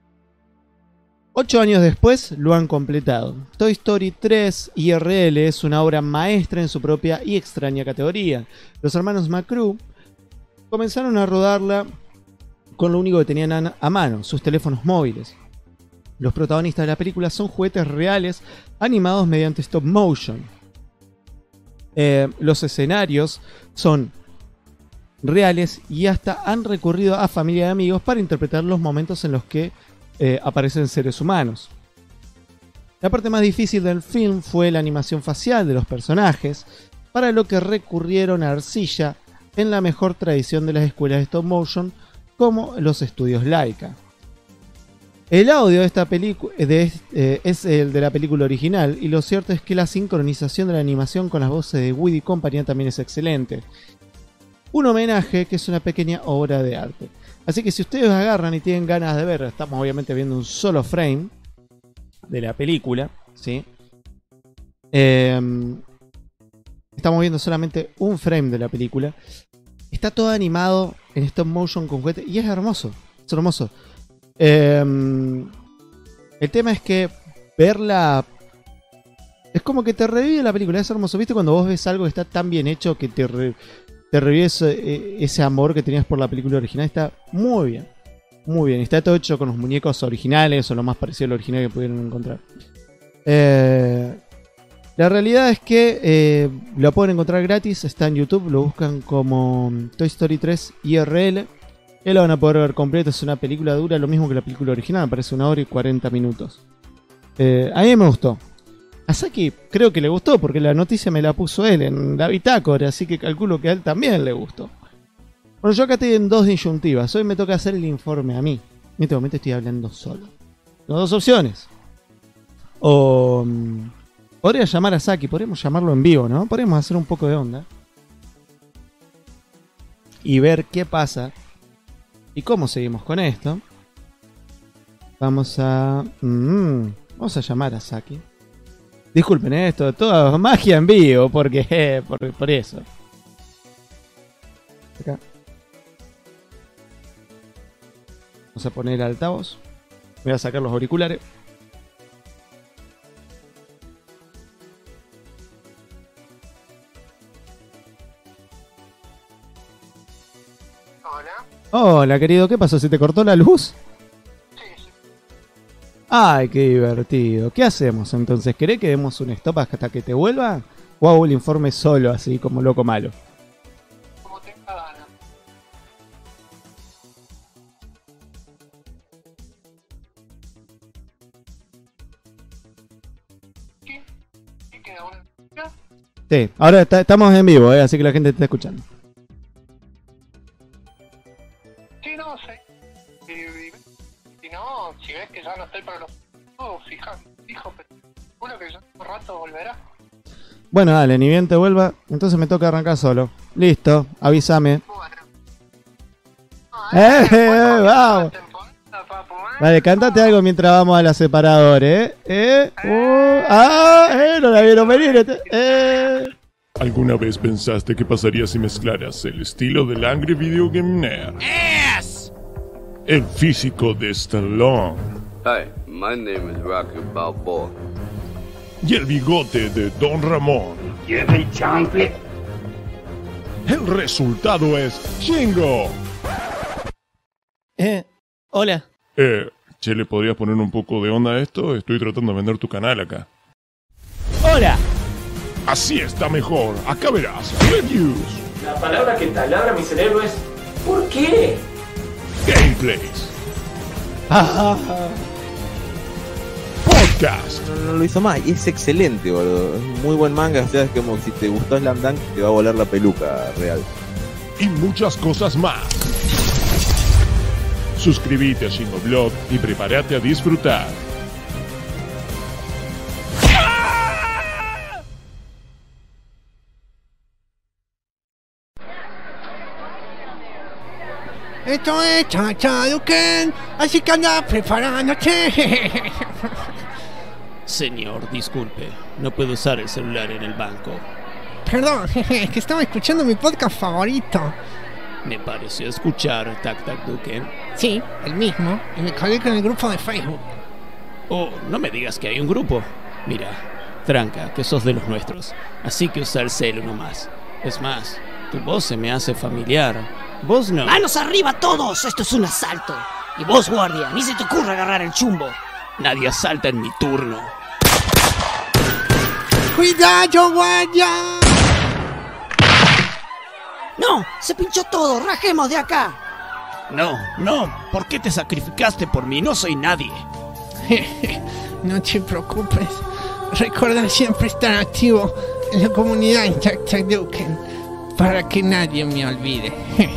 8 años después lo han completado. Toy Story 3 IRL es una obra maestra en su propia y extraña categoría. Los hermanos McCrew comenzaron a rodarla con lo único que tenían a mano, sus teléfonos móviles. Los protagonistas de la película son juguetes reales animados mediante stop motion. Los escenarios son reales y hasta han recurrido a familia y amigos para interpretar los momentos en los que aparecen seres humanos. La parte más difícil del film fue la animación facial de los personajes, para lo que recurrieron a arcilla en la mejor tradición de las escuelas de stop motion, como los estudios Laika. El audio de esta película es el de la película original, y lo cierto es que la sincronización de la animación con las voces de Woody y compañía también es excelente. Un homenaje que es una pequeña obra de arte. Así que si ustedes agarran y tienen ganas de ver, estamos obviamente viendo un solo frame de la película, ¿sí? Estamos viendo solamente un frame de la película. Está todo animado en stop motion con juguete y es hermoso. Es hermoso. El tema es que verla es como que te revive la película. Es hermoso. ¿Viste cuando vos ves algo que está tan bien hecho que te revive ese amor que tenías por la película original? Está muy bien. Muy bien. Está todo hecho con los muñecos originales o lo más parecido al original que pudieron encontrar. La realidad es que lo pueden encontrar gratis. Está en YouTube. Lo buscan como Toy Story 3 IRL. Y lo van a poder ver completo. Es una película dura, lo mismo que la película original. Me parece 1 hora y 40 minutos. A mí me gustó. A Saki creo que le gustó porque la noticia me la puso él en la bitácora. Así que calculo que a él también le gustó. Bueno, yo acá estoy en 2 disyuntivas. Hoy me toca hacer el informe a mí. En este momento estoy hablando solo. Tengo 2 opciones. O podría llamar a Saki. Podríamos llamarlo en vivo, ¿no? Podríamos hacer un poco de onda. Y ver qué pasa. ¿Y cómo seguimos con esto? Vamos a llamar a Saki. Disculpen, esto todo magia en vivo, porque por eso. Acá. Vamos a poner el altavoz. Voy a sacar los auriculares. Hola, querido, ¿qué pasó? ¿Se te cortó la luz? Sí. Ay, qué divertido. ¿Qué hacemos entonces? ¿Querés que demos un stop hasta que te vuelva? ¿O hago el informe solo, así como loco malo? Como tenga ganas. ¿Qué queda? ¿Una? Sí, ahora estamos en vivo, así que la gente te está escuchando. No sé. Si no, si ves que ya no estoy para los fijo, pero seguro que ya un rato volverá. Bueno, dale, ni bien te vuelva, entonces me toca arrancar solo. Listo, avísame. Bueno. Vamos. Vale, cántate algo mientras vamos a la separador, no la vieron venir, ¿Alguna vez pensaste qué pasaría si mezclaras el estilo del Angry Video Game Nerd? Yes! El físico de Stallone. Hi, my name is Rocky Balboa. Y el bigote de Don Ramón. ¿Quieren chanfle? El resultado es Shingo. Hola. Che, ¿le podrías poner un poco de onda a esto? Estoy tratando de vender tu canal acá. Hola. Así está mejor. Acá verás. Reviews. La palabra que taladra mi cerebro es ¿por qué? Gameplays. Podcast. No lo hizo más y es excelente, boludo. Es un muy buen manga. O sea, es como si te gustó Slam Dunk, te va a volar la peluca real. Y muchas cosas más. Suscríbete a Shingo Blog y prepárate a disfrutar. Esto es Chachaduken, así que anda preparándote. Señor, disculpe, no puedo usar el celular en el banco. Perdón, es que estaba escuchando mi podcast favorito. Me pareció escuchar Tac Tac Duken. Sí, el mismo, y me colgué con el grupo de Facebook. Oh, no me digas que hay un grupo. Mira, tranca, que sos de los nuestros, así que usa el celu nomás. Es más, tu voz se me hace familiar. Vos no. ¡Manos arriba todos! Esto es un asalto. Y vos, guardia, ni se te ocurra agarrar el chumbo. Nadie asalta en mi turno. ¡Cuidado, guardia! ¡No! ¡Se pinchó todo! ¡Rajemos de acá! No, ¿por qué te sacrificaste por mí? No soy nadie. No te preocupes. Recuerda siempre estar activo en la comunidad Intactaduken para que nadie me olvide.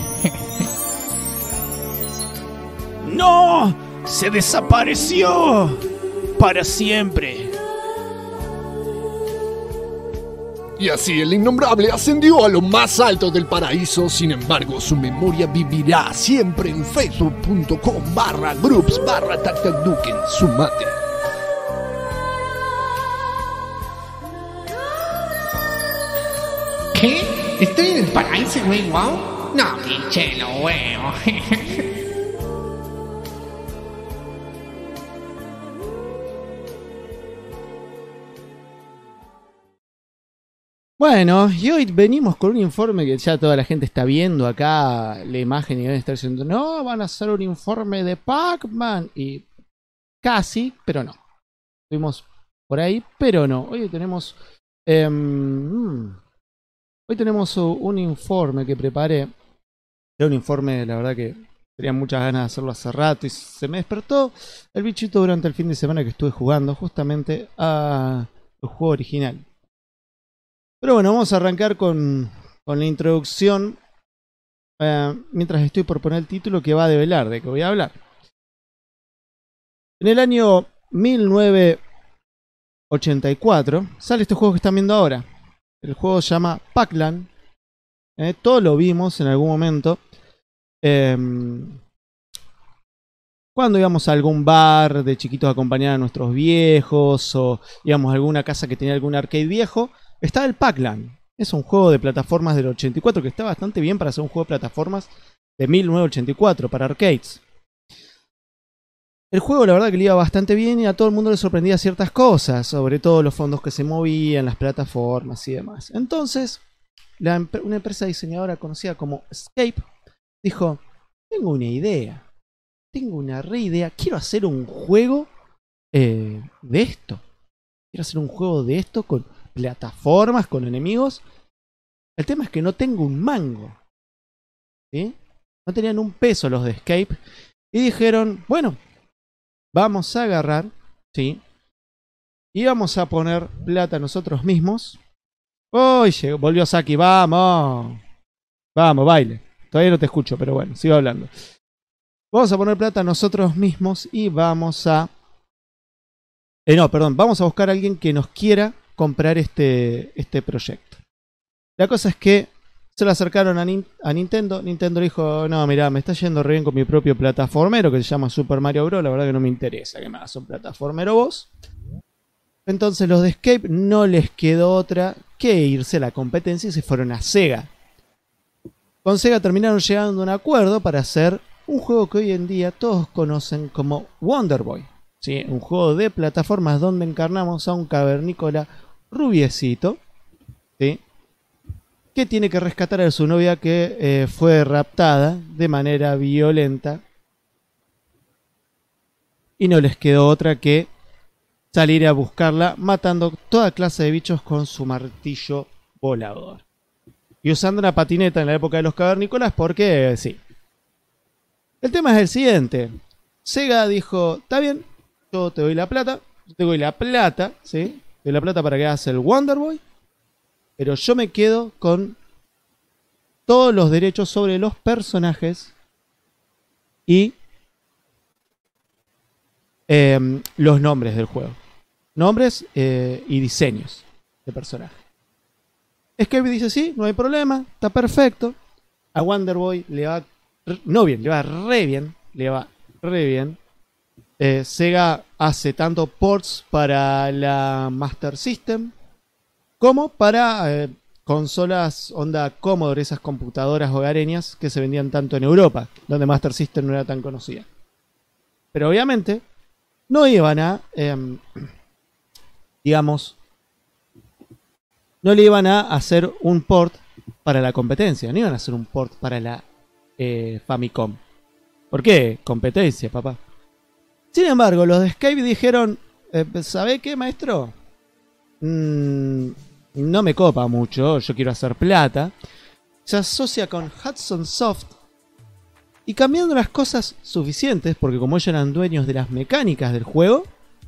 ¡No! ¡Se desapareció! ¡Para siempre! Y así el innombrable ascendió a lo más alto del paraíso. Sin embargo, su memoria vivirá siempre en facebook.com/groups/Tactaduken. Sumate. ¿Qué? ¿Estoy en el paraíso, güey? ¿Wow? No, pinche, no veo. Bueno, y hoy venimos con un informe que ya toda la gente está viendo acá, la imagen, y van a estar diciendo, no, van a hacer un informe de Pac-Man. Y casi, pero no. Estuvimos por ahí, pero no. Hoy tenemos un informe que preparé. Era un informe, la verdad que tenía muchas ganas de hacerlo hace rato y se me despertó el bichito durante el fin de semana que estuve jugando justamente a el juego original. Pero bueno, vamos a arrancar con la introducción. Mientras estoy por poner el título que va a develar de que voy a hablar. En el año 1984 sale este juego que están viendo ahora. El juego se llama Pac-Land. Todos lo vimos en algún momento. Cuando íbamos a algún bar de chiquitos a acompañar a nuestros viejos, o íbamos a alguna casa que tenía algún arcade viejo, estaba el Pac-Land. Es un juego de plataformas del 84 que está bastante bien para ser un juego de plataformas de 1984 para arcades. El juego la verdad que le iba bastante bien y a todo el mundo le sorprendía ciertas cosas, sobre todo los fondos que se movían, las plataformas y demás. Entonces, una empresa diseñadora conocida como Escape dijo, tengo una idea, tengo una re idea, quiero hacer un juego de esto. Quiero hacer un juego de esto con plataformas, con enemigos. El tema es que no tengo un mango, ¿sí? No tenían un peso los de Escape. Y dijeron, bueno, vamos a agarrar, ¿sí? Y vamos a poner plata nosotros mismos. ¡Uy! Volvió Saki, vamos. Vamos, baile. Todavía no te escucho, pero bueno, sigo hablando. Vamos a poner plata nosotros mismos y vamos a... vamos a buscar a alguien que nos quiera comprar este proyecto. La cosa es que se lo acercaron a Nintendo. Nintendo dijo, no, mirá, me está yendo re bien con mi propio plataformero que se llama Super Mario Bros. La verdad que no me interesa que me hagas un plataformero vos. Entonces los de Escape no les quedó otra que irse a la competencia y se fueron a Sega. Con Sega terminaron llegando a un acuerdo para hacer un juego que hoy en día todos conocen como Wonder Boy. ¿Sí? Un juego de plataformas donde encarnamos a un cavernícola rubiecito, ¿sí? Que tiene que rescatar a su novia que fue raptada de manera violenta. Y no les quedó otra que salir a buscarla matando toda clase de bichos con su martillo volador. Y usando una patineta en la época de los cavernícolas porque sí. El tema es el siguiente. Sega dijo, está bien, yo te doy la plata. Yo te doy la plata, ¿sí? Te doy la plata para que hagas el Wonder Boy. Pero yo me quedo con todos los derechos sobre los personajes y los nombres del juego. Nombres y diseños de personajes. Escape dice, sí, no hay problema, está perfecto. A Wonder Boy le va no bien, le va re bien. Le va re bien. Sega hace tanto ports para la Master System como para consolas onda Commodore, esas computadoras hogareñas que se vendían tanto en Europa, donde Master System no era tan conocida. Pero obviamente no iban a, no le iban a hacer un port para la competencia, no iban a hacer un port para la Famicom. ¿Por qué? Competencia, papá. Sin embargo, los de Skype dijeron, ¿sabe qué, maestro? No me copa mucho, yo quiero hacer plata. Se asocia con Hudson Soft y cambiando las cosas suficientes, porque como ellos eran dueños de las mecánicas del juego,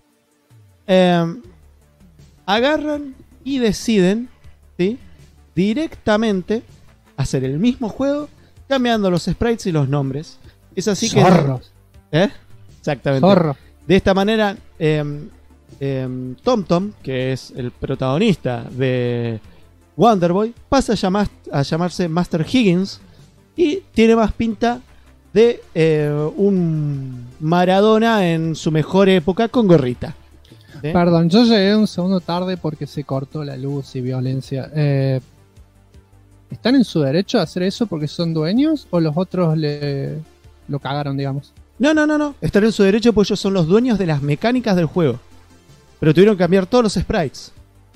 agarran y deciden, ¿sí?, directamente hacer el mismo juego cambiando los sprites y los nombres. Es así que... Zorros. Exactamente. Zorro. De esta manera, TomTom, que es el protagonista de Wonder Boy, pasa a llamarse Master Higgins y tiene más pinta de un Maradona en su mejor época con gorrita. ¿Sí? Perdón, yo llegué un segundo tarde porque se cortó la luz y violencia. ¿Están en su derecho a hacer eso porque son dueños o los otros lo cagaron, digamos? No. Están en su derecho porque ellos son los dueños de las mecánicas del juego. Pero tuvieron que cambiar todos los sprites.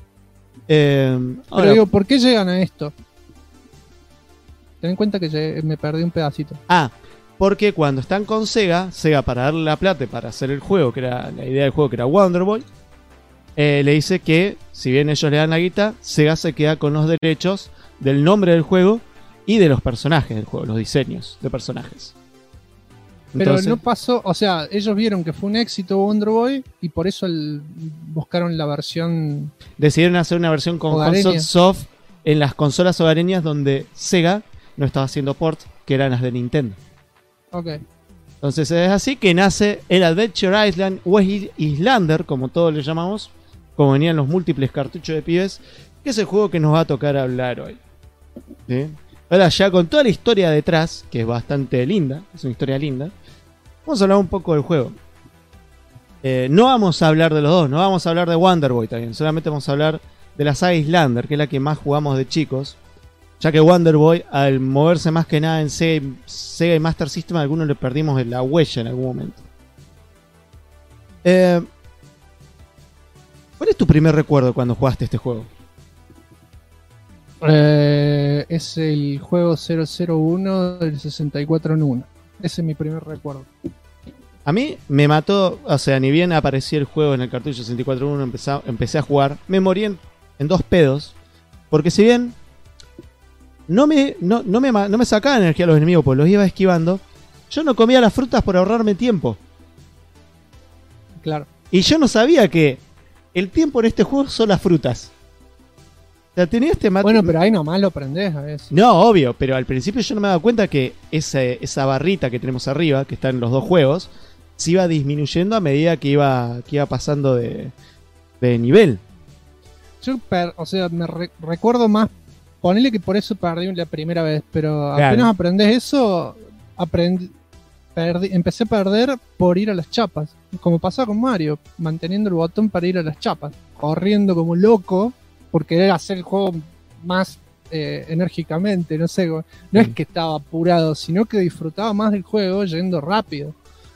Pero digo, ¿por qué llegan a esto? Ten en cuenta que me perdí un pedacito. Porque cuando están con Sega para darle la plata para hacer el juego, que era la idea del juego, que era Wonder Boy, le dice que si bien ellos le dan la guita, Sega se queda con los derechos del nombre del juego y de los personajes del juego, los diseños de personajes. Pero no pasó, o sea, ellos vieron que fue un éxito Wonder Boy y por eso buscaron la versión... Decidieron hacer una versión con Hudson Soft en las consolas hogareñas donde Sega no estaba haciendo port, que eran las de Nintendo. Ok. Entonces es así que nace el Adventure Island o Islander, como todos le llamamos, como venían los múltiples cartuchos de pibes, que es el juego que nos va a tocar hablar hoy. ¿Sí? Ahora ya con toda la historia detrás, que es bastante linda, es una historia linda, vamos a hablar un poco del juego. No vamos a hablar de los dos, no vamos a hablar de Wonder Boy también, solamente vamos a hablar de la saga Islander, que es la que más jugamos de chicos, ya que Wonder Boy, al moverse más que nada en Sega y Master System, a algunos le perdimos la huella en algún momento. ¿Cuál es tu primer recuerdo cuando jugaste este juego? Es el juego 001 del 64 en 1. Ese es mi primer recuerdo. A mí me mató, o sea, ni bien apareció el juego en el cartucho 64 en 1, empecé a jugar, me morí en dos pedos, porque si bien no me sacaba energía a los enemigos, pues los iba esquivando, yo no comía las frutas por ahorrarme tiempo. Claro. Y yo no sabía que el tiempo en este juego son las frutas. Tenía bueno, pero ahí nomás lo aprendés a veces. No, obvio, pero al principio yo no me daba cuenta que esa barrita que tenemos arriba, que está en los dos juegos, se iba disminuyendo a medida que iba pasando de nivel. Yo, me recuerdo más, ponele que por eso perdí la primera vez, pero claro, apenas aprendés eso, empecé a perder por ir a las chapas, como pasaba con Mario, manteniendo el botón para ir a las chapas, corriendo como loco, por querer hacer el juego más enérgicamente, no sé, no es que estaba apurado, sino que disfrutaba más del juego yendo rápido.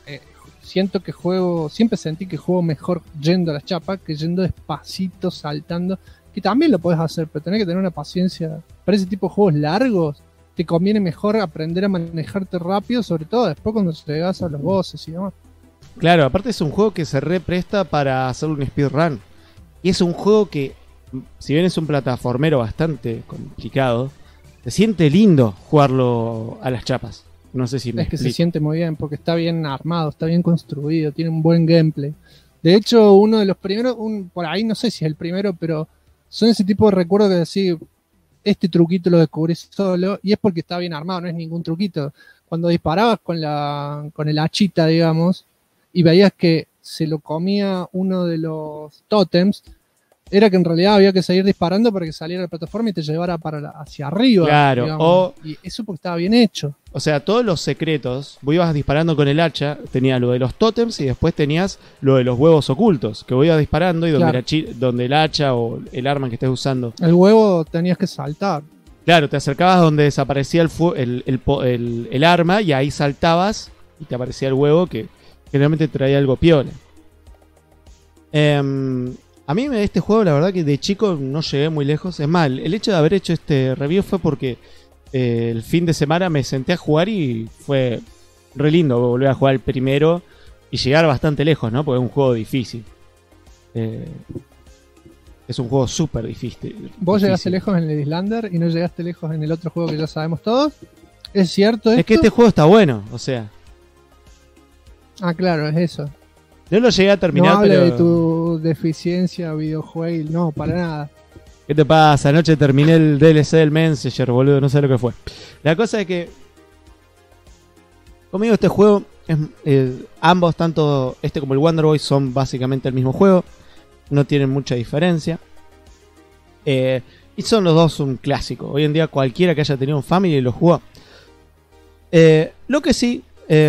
Siempre sentí que juego mejor yendo a las chapas que yendo despacito, saltando, que también lo podés hacer, pero tenés que tener una paciencia. Para ese tipo de juegos largos, te conviene mejor aprender a manejarte rápido, sobre todo después cuando llegas a los bosses y demás. Claro, aparte es un juego que se represta para hacer un speedrun. Y es un juego que, si bien es un plataformero bastante complicado, se siente lindo jugarlo a las chapas. No sé si me explico. Se siente muy bien porque está bien armado, está bien construido, tiene un buen gameplay. De hecho, uno de los primeros, por ahí no sé si es el primero, pero son ese tipo de recuerdos que decís, este truquito lo descubrí solo, y es porque está bien armado, no es ningún truquito. Cuando disparabas con el hachita, digamos, y veías que se lo comía uno de los tótems, era que en realidad había que seguir disparando para que saliera la plataforma y te llevara hacia arriba. Claro, y eso porque estaba bien hecho. O sea, todos los secretos, vos ibas disparando con el hacha, tenías lo de los tótems y después tenías lo de los huevos ocultos, que vos ibas disparando y donde el hacha o el arma que estés usando. El huevo tenías que saltar. Claro, te acercabas donde desaparecía el arma y ahí saltabas y te aparecía el huevo que generalmente traía algo piola. A mí este juego, la verdad que de chico no llegué muy lejos. Es más, el hecho de haber hecho este review fue porque el fin de semana me senté a jugar y fue re lindo volver a jugar el primero y llegar bastante lejos, ¿no? Porque es un juego difícil. Es un juego súper difícil. Vos llegaste lejos en el Islander y no llegaste lejos en el otro juego que ya sabemos todos. ¿Es cierto esto? Es que este juego está bueno, o sea. Ah, claro, es eso. Yo lo llegué a terminar, no hable pero... de tu deficiencia videojuego, no, para nada. ¿Qué te pasa? Anoche terminé el DLC del Messenger, boludo, no sé lo que fue. La cosa es que... Conmigo este juego, ambos, tanto este como el Wonder Boy, son básicamente el mismo juego. No tienen mucha diferencia. Y son los dos un clásico. Hoy en día cualquiera que haya tenido un Family lo jugó. Lo que sí...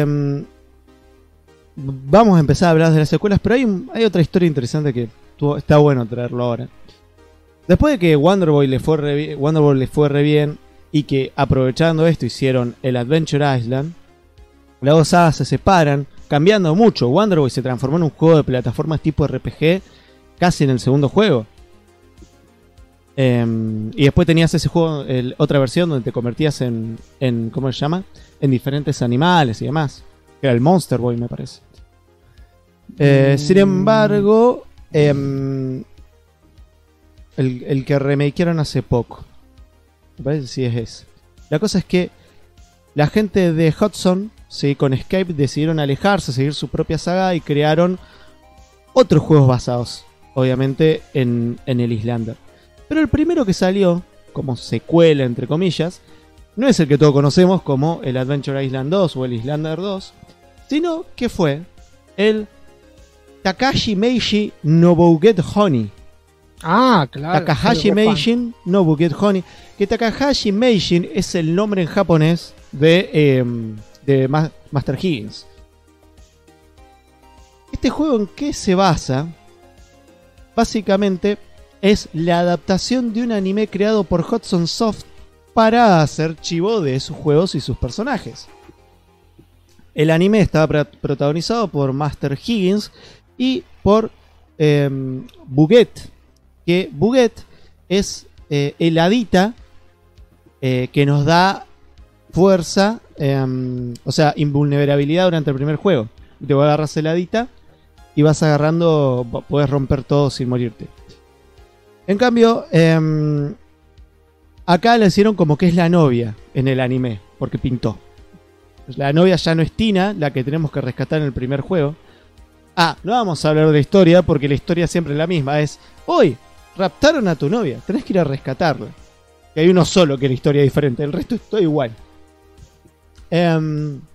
vamos a empezar a hablar de las secuelas, pero hay otra historia interesante que está bueno traerlo ahora. Después de que Wonder Boy le fue re bien y que aprovechando esto hicieron el Adventure Island, las dos sagas se separan, cambiando mucho. Wonder Boy se transformó en un juego de plataformas tipo RPG casi en el segundo juego. Y después tenías ese juego, otra versión donde te convertías en ¿cómo se llama? En diferentes animales y demás. Era el Monster Boy, me parece. Sin embargo, el que remakearon hace poco, me parece que sí es ese. La cosa es que la gente de Hudson, ¿sí?, con Escape decidieron alejarse, seguir su propia saga y crearon otros juegos basados, obviamente, en el Islander. Pero el primero que salió, como secuela, entre comillas, no es el que todos conocemos como el Adventure Island 2 o el Islander 2, sino que fue el Takahashi Meiji Nobuget Honey. Ah, claro. Takahashi Meiji Nobuget Honey. Que Takahashi Meiji es el nombre en japonés de Master Higgins. ¿Este juego en qué se basa? Básicamente es la adaptación de un anime creado por Hudson Soft para hacer chivo de sus juegos y sus personajes. El anime estaba protagonizado por Master Higgins y por Buget. Que Buget es el hadita que nos da fuerza, o sea, invulnerabilidad durante el primer juego. Te agarras el hadita y vas agarrando, puedes romper todo sin morirte. En cambio, acá le hicieron como que es la novia en el anime, porque pintó. La novia ya no es Tina, la que tenemos que rescatar en el primer juego. No vamos a hablar de la historia, porque la historia siempre es la misma. Es, hoy raptaron a tu novia, tenés que ir a rescatarla. Y hay uno solo que la historia es diferente, el resto es todo igual. En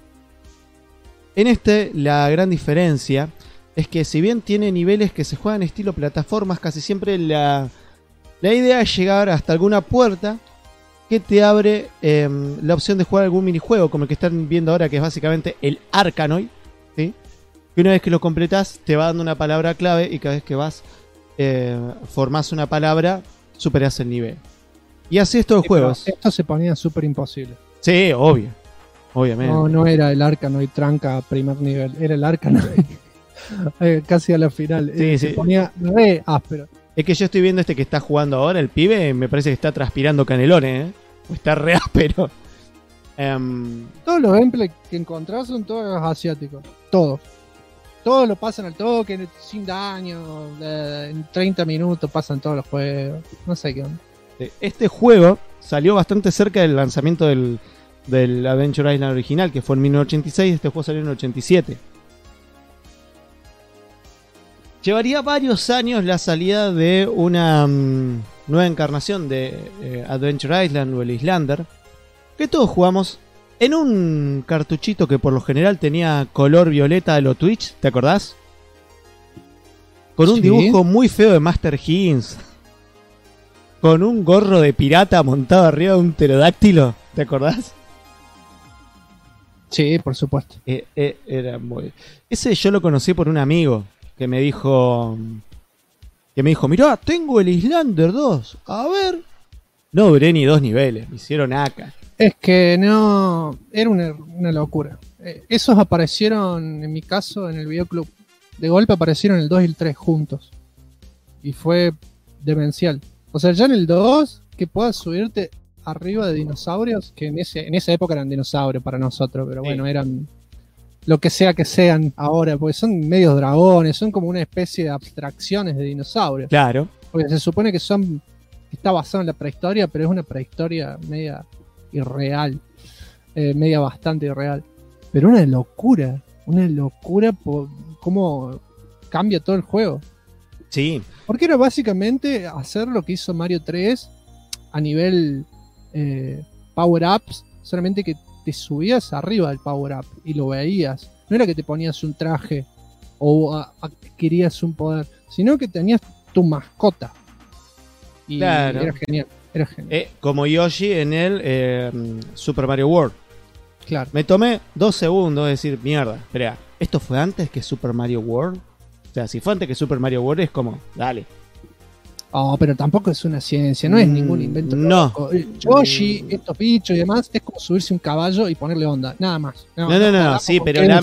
la gran diferencia es que si bien tiene niveles que se juegan estilo plataformas, casi siempre la idea es llegar hasta alguna puerta que te abre la opción de jugar algún minijuego, como el que están viendo ahora, que es básicamente el Arkanoid, ¿sí? Que una vez que lo completas te va dando una palabra clave y cada vez que vas formás una palabra, superás el nivel. Y así es todo el juego. Esto se ponía súper imposible. Sí, obviamente. No era el Arkanoid tranca primer nivel, era el Arkanoid casi a la final. Sí, se ponía re áspero. Es que yo estoy viendo este que está jugando ahora, el pibe, me parece que está transpirando canelones, está re áspero. Todos los gameplays que encontrás son todos asiáticos. Todos lo pasan al toque, sin daño, en 30 minutos pasan todos los juegos. No sé qué onda. Este juego salió bastante cerca del lanzamiento del Adventure Island original, que fue en 1986, este juego salió en 87. Llevaría varios años la salida de una nueva encarnación de Adventure Island o el Islander, que todos jugamos en un cartuchito que por lo general tenía color violeta de lo Twitch, ¿te acordás? Con un dibujo muy feo de Master Higgins, con un gorro de pirata montado arriba de un pterodáctilo, ¿te acordás? Sí, por supuesto. Era muy... Ese yo lo conocí por un amigo que me dijo, mirá, tengo el Islander 2, a ver. No duré ni 2 niveles, me hicieron acá. Es que no, era una locura. Esos aparecieron, en mi caso, en el videoclub. De golpe aparecieron el 2 y el 3 juntos. Y fue demencial. O sea, ya en el 2, que puedas subirte arriba de dinosaurios, que en esa época eran dinosaurios para nosotros, pero bueno, eran lo que sea que sean ahora, porque son medios dragones, son como una especie de abstracciones de dinosaurios. Claro. Porque se supone que está basado en la prehistoria, pero es una prehistoria media irreal, media bastante irreal. Pero una locura por cómo cambia todo el juego. Sí. Porque era básicamente hacer lo que hizo Mario 3 a nivel power-ups, solamente que te subías arriba del power-up y lo veías. No era que te ponías un traje o adquirías un poder, sino que tenías tu mascota. Y claro. Era genial. Como Yoshi en el Super Mario World. Claro. Me tomé 2 segundos de decir, mierda, espera, ¿esto fue antes que Super Mario World? O sea, si fue antes que Super Mario World es como, dale. Oh, pero tampoco es una ciencia, no es ningún invento. No. Loco. Yoshi, estos bichos y demás, es como subirse un caballo y ponerle onda, nada más. No, sí, pero yo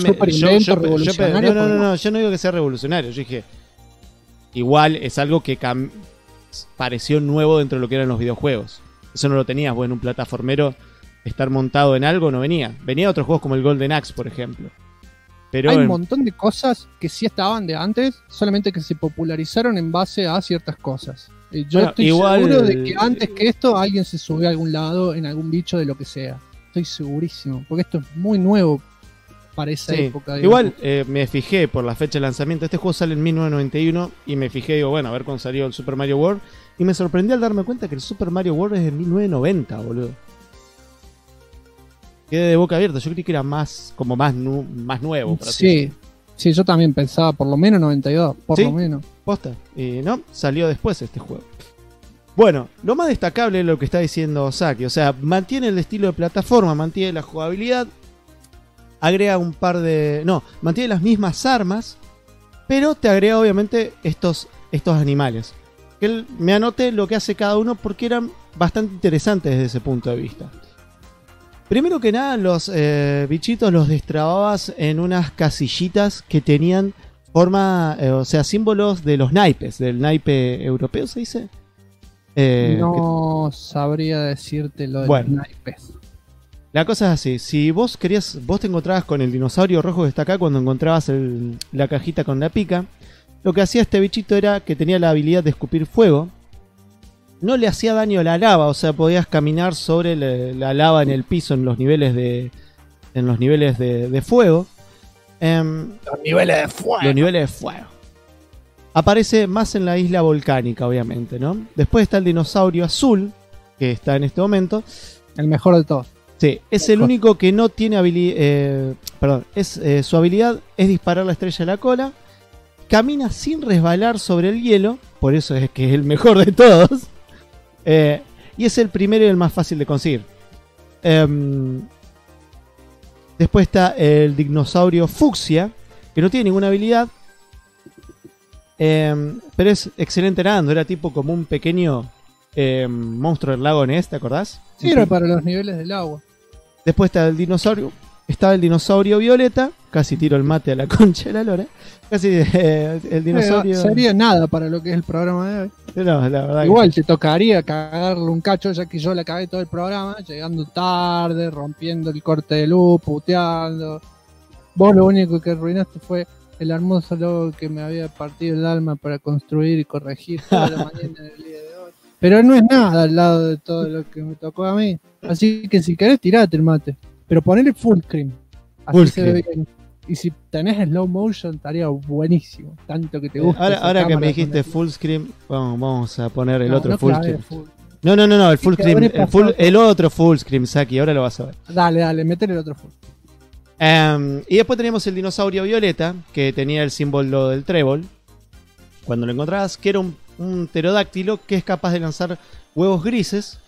no digo que sea revolucionario, yo dije, igual es algo que pareció nuevo dentro de lo que eran los videojuegos. Eso no lo tenías vos en un plataformero, estar montado en algo no venía. Venía otros juegos como el Golden Axe, por ejemplo. Pero hay un montón de cosas que sí estaban de antes, solamente que se popularizaron en base a ciertas cosas. Yo estoy seguro de que antes que esto alguien se subió a algún lado en algún bicho de lo que sea. Estoy segurísimo, porque esto es muy nuevo para esa época. Igual me fijé por la fecha de lanzamiento. Este juego sale en 1991 y me fijé, digo, bueno, a ver cuándo salió el Super Mario World. Y me sorprendí al darme cuenta que el Super Mario World es de 1990, boludo. Quedé de boca abierta, yo creí que era más nuevo. Sí, yo también pensaba por lo menos 92, por lo menos. Posta. No, salió después este juego. Bueno, lo más destacable es lo que está diciendo Saki, o sea, mantiene el estilo de plataforma, mantiene la jugabilidad, agrega mantiene las mismas armas, pero te agrega obviamente estos animales. Me anoté lo que hace cada uno porque eran bastante interesantes desde ese punto de vista. Primero que nada, los bichitos los destrababas en unas casillitas que tenían forma, símbolos de los naipes, del naipe europeo, ¿se dice? No sabría decirte lo de los naipes. La cosa es así, si vos te encontrabas con el dinosaurio rojo que está acá, cuando encontrabas la cajita con la pica, lo que hacía este bichito era que tenía la habilidad de escupir fuego. No le hacía daño a la lava, o sea, podías caminar sobre la lava en el piso en los niveles de fuego. Los niveles de fuego. Aparece más en la isla volcánica, obviamente, ¿no? Después está el dinosaurio azul, que está en este momento. El mejor de todos. Sí, es el único que no tiene habilidad. Su habilidad es disparar la estrella a la cola. Camina sin resbalar sobre el hielo, por eso es que es el mejor de todos. Y es el primero y el más fácil de conseguir. Después está el dinosaurio fucsia, que no tiene ninguna habilidad, pero es excelente nadando. Era tipo como un pequeño monstruo del lago Ness, ¿te acordás? Sí, era para los niveles del agua. Después está el dinosaurio violeta. Casi tiro el mate a la concha de la lora. Casi el dinosaurio. Sería nada para lo que es el programa de hoy. No, la verdad. Igual te tocaría cagarle un cacho, ya que yo la cagué todo el programa, llegando tarde, rompiendo el corte de luz, puteando. Vos lo único que arruinaste fue el hermoso logo que me había partido el alma para construir y corregir toda la mañana del día de hoy. Pero no es nada al lado de todo lo que me tocó a mí. Así que si querés, tirate el mate. Pero ponele full screen. Así se ve bien. Y si tenés slow motion, estaría buenísimo. Tanto que te gusta. Ahora que me dijiste full screen, vamos a poner el otro full screen. No, el full screen. El otro full screen, Saki, ahora lo vas a ver. Dale, metele el otro full. Y después teníamos el dinosaurio violeta, que tenía el símbolo del trébol. Cuando lo encontrabas, que era un pterodáctilo que es capaz de lanzar huevos grises.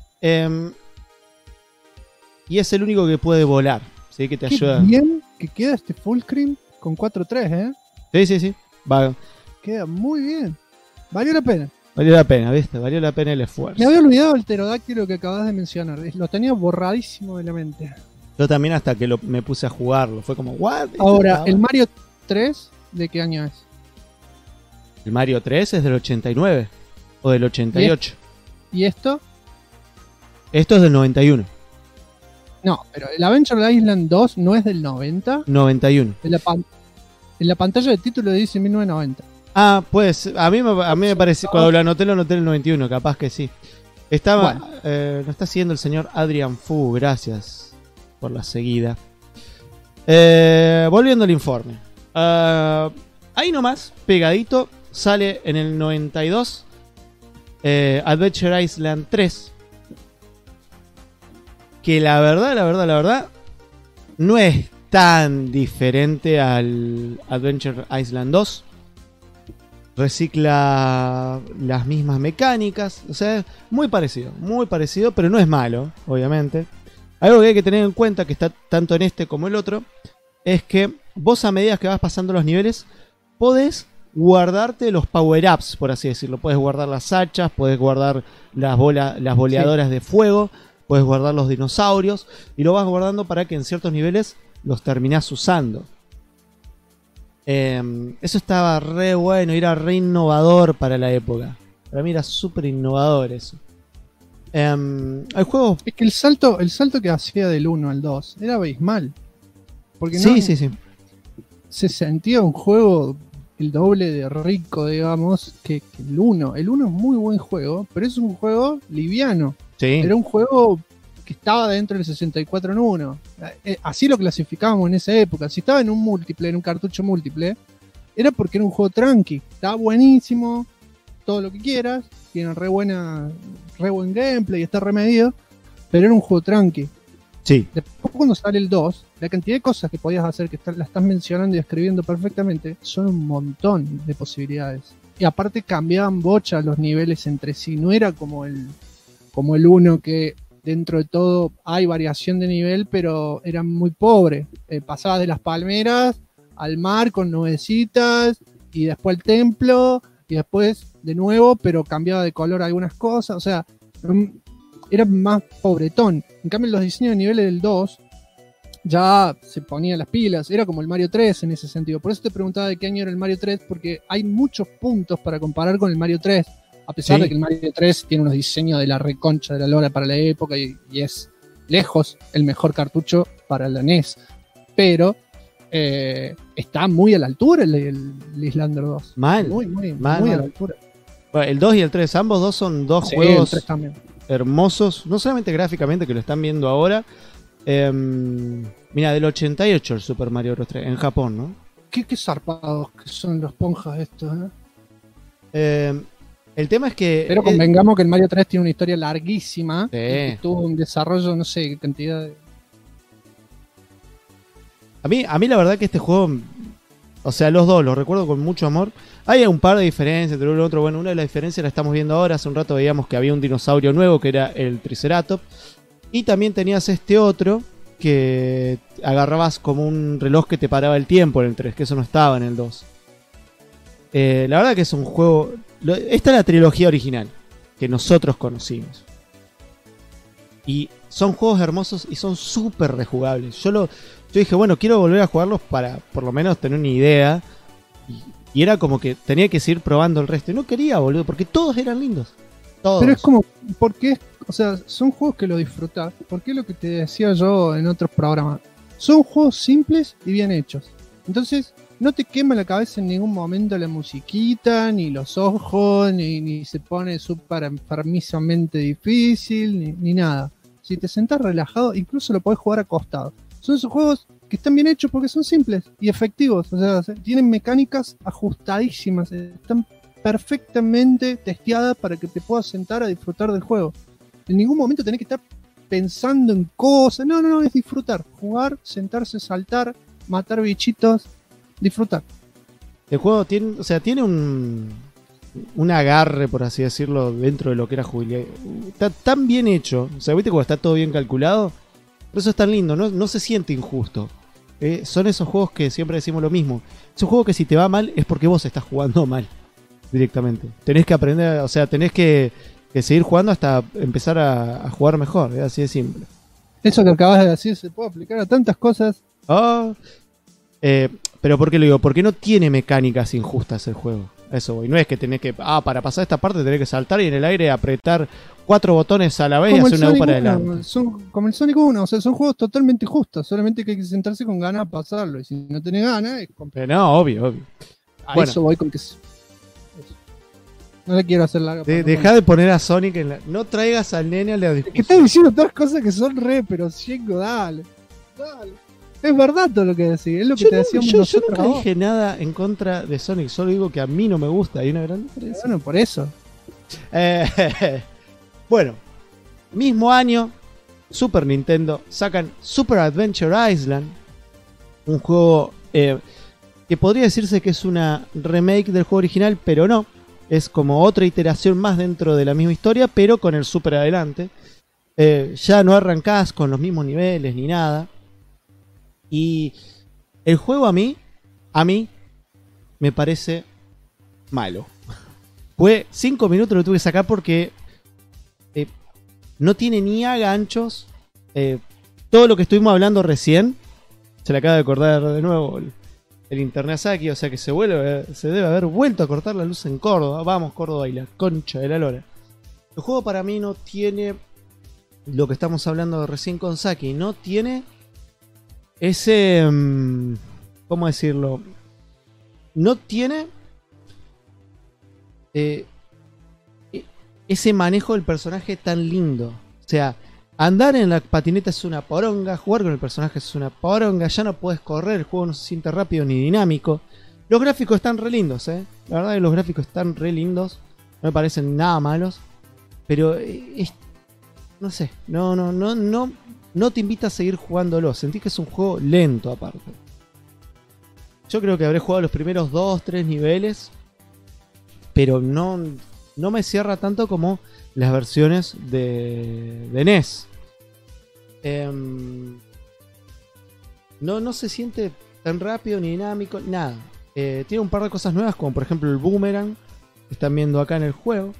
Y es el único que puede volar. ¿Sí? Que te ayuda. Bien que queda este full screen con 4:3, ¿eh? Sí. Va. Queda muy bien. Valió la pena. Valió la pena, ¿viste? Valió la pena el esfuerzo. Me había olvidado el pterodáctilo que acabas de mencionar. Lo tenía borradísimo de la mente. Yo también hasta que me puse a jugarlo. Fue como, ¿what? Ahora, ¿el Mario 3 de qué año es? El Mario 3 es del 89. O del 88. ¿Y esto? Esto es del 91. No, pero el Adventure Island 2 no es del 90. 91. En la pantalla de título dice 1990. Ah, pues a mí me parece, cuando lo anoté en el 91, capaz que sí. Estaba, Bueno. nos está siguiendo el señor Adrian Fu, gracias por la seguida. Volviendo al informe. Ahí nomás, pegadito, sale en el 92 Adventure Island 3. Que la verdad, no es tan diferente al Adventure Island 2. Recicla las mismas mecánicas. O sea, muy parecido, pero no es malo, obviamente. Algo que hay que tener en cuenta, que está tanto en este como el otro, es que vos a medida que vas pasando los niveles, podés guardarte los power-ups, por así decirlo. Podés guardar las hachas, podés guardar las boleadoras de fuego, podés guardar los dinosaurios, y lo vas guardando para que en ciertos niveles los terminás usando. Eso estaba re bueno, era re innovador para la época. Para mí era súper innovador eso. El juego... Es que el salto que hacía del 1 al 2 era abismal. Porque sí. Se sentía un juego el doble de rico, digamos, que el 1. El 1 es muy buen juego, pero es un juego liviano. Sí. Era un juego que estaba dentro del 64 en 1. Así lo clasificábamos en esa época. Si estaba en un múltiple, en un cartucho múltiple, era porque era un juego tranqui. Estaba buenísimo, todo lo que quieras, tiene re buen gameplay, está remedido, pero era un juego tranqui. Sí. Después, cuando sale el 2, la cantidad de cosas que podías hacer, que la estás mencionando y escribiendo perfectamente, son un montón de posibilidades. Y aparte cambiaban bocha los niveles entre sí. No era como el 1, que dentro de todo hay variación de nivel, pero era muy pobre. Pasabas de las palmeras al mar con nubecitas, y después el templo, y después de nuevo, pero cambiaba de color algunas cosas. O sea, era más pobretón. En cambio, los diseños de niveles del 2 ya se ponían las pilas. Era como el Mario 3 en ese sentido. Por eso te preguntaba de qué año era el Mario 3, porque hay muchos puntos para comparar con el Mario 3. A pesar de que el Mario 3 tiene unos diseños de la reconcha de la lora para la época, y es lejos el mejor cartucho para la NES. Pero está muy a la altura el Islander 2. Muy a la altura. Bueno, el 2 y el 3, ambos dos son dos juegos hermosos, no solamente gráficamente, que lo están viendo ahora. Mira, del 88 el Super Mario Bros. 3, en Japón, ¿no? Qué zarpados que son los ponjas estos, el tema es que... Pero convengamos que el Mario 3 tiene una historia larguísima, sí. que tuvo un desarrollo, no sé qué cantidad de... A mí la verdad que este juego, o sea, los dos los recuerdo con mucho amor. Hay un par de diferencias entre uno y el otro. Bueno, una de las diferencias la estamos viendo ahora. Hace un rato veíamos que había un dinosaurio nuevo, que era el Triceratops. Y también tenías este otro, que agarrabas como un reloj que te paraba el tiempo en el 3, que eso no estaba en el 2. La verdad que es un juego... Esta es la trilogía original que nosotros conocimos. Y son juegos hermosos y son súper rejugables. Yo dije, bueno, quiero volver a jugarlos para por lo menos tener una idea. Y era como que tenía que seguir probando el resto. Y no quería, boludo, porque todos eran lindos. Todos. Pero es como, porque o sea, son juegos que lo disfrutás. Porque es lo que te decía yo en otros programas. Son juegos simples y bien hechos. Entonces, no te quema la cabeza en ningún momento la musiquita, ni los ojos, ni se pone súper enfermizamente difícil, ni nada. Si te sentás relajado, incluso lo podés jugar acostado. Son esos juegos que están bien hechos porque son simples y efectivos. O sea, tienen mecánicas ajustadísimas. Están perfectamente testeadas para que te puedas sentar a disfrutar del juego. En ningún momento tenés que estar pensando en cosas. No, es disfrutar. Jugar, sentarse, saltar, matar bichitos, disfrutar. El juego tiene un agarre, por así decirlo, dentro de lo que era jugabilidad. Está tan bien hecho. O sea, viste cuando está todo bien calculado. Por eso es tan lindo, no se siente injusto. Son esos juegos que siempre decimos lo mismo. Es un juego que si te va mal es porque vos estás jugando mal. Directamente. Tenés que aprender, o sea, tenés que seguir jugando hasta empezar a jugar mejor. Es así de simple. Eso que acabas de decir se puede aplicar a tantas cosas. Pero ¿por qué lo digo? Porque no tiene mecánicas injustas el juego. Eso voy. No es que tenés que... para pasar esta parte tenés que saltar y en el aire apretar 4 botones a la vez Como y hacer el una U Sonic para 1, adelante. son como el Sonic 1, o sea, son juegos totalmente justos, solamente que hay que sentarse con ganas a pasarlo, y si no tenés ganas, es complicado. No, obvio. A Bueno. eso voy con que... Eso. No le quiero hacer larga. Deja de poner a Sonic en la... No traigas al nene a la discusión. Que estás diciendo todas cosas que son pero Shingo, dale. Es verdad todo lo que decís, es lo que te decíamos yo nosotros. nunca a vos. dije nada en contra de Sonic, solo digo que a mí no me gusta, hay una gran diferencia. Bueno, por eso. Bueno, mismo año, Super Nintendo sacan Super Adventure Island, un juego que podría decirse que es una remake del juego original, pero no. Es como otra iteración más dentro de la misma historia, pero con el Super adelante. Ya no arrancás con los mismos niveles ni nada. Y el juego a mí me parece malo. Fue 5 minutos lo tuve que sacar porque no tiene ni ganchos. Todo lo que estuvimos hablando recién se le acaba de acordar de nuevo el internet Saki, o sea que se debe haber vuelto a cortar la luz en Córdoba. Vamos, Córdoba y la concha de la lora. El juego para mí no tiene lo que estamos hablando recién con Saki, no tiene ese... ¿cómo decirlo? No tiene ese manejo del personaje tan lindo. O sea, andar en la patineta es una poronga, jugar con el personaje es una poronga, ya no puedes correr, el juego no se siente rápido ni dinámico. Los gráficos están re lindos, la verdad que los gráficos están re lindos, no me parecen nada malos, pero no sé, no te invita a seguir jugándolo, sentí que es un juego lento aparte. Yo creo que habré jugado los primeros 2-3 niveles, pero no me cierra tanto como las versiones de NES. No se siente tan rápido ni dinámico, nada. Tiene un par de cosas nuevas, como por ejemplo el boomerang que están viendo acá en el juego.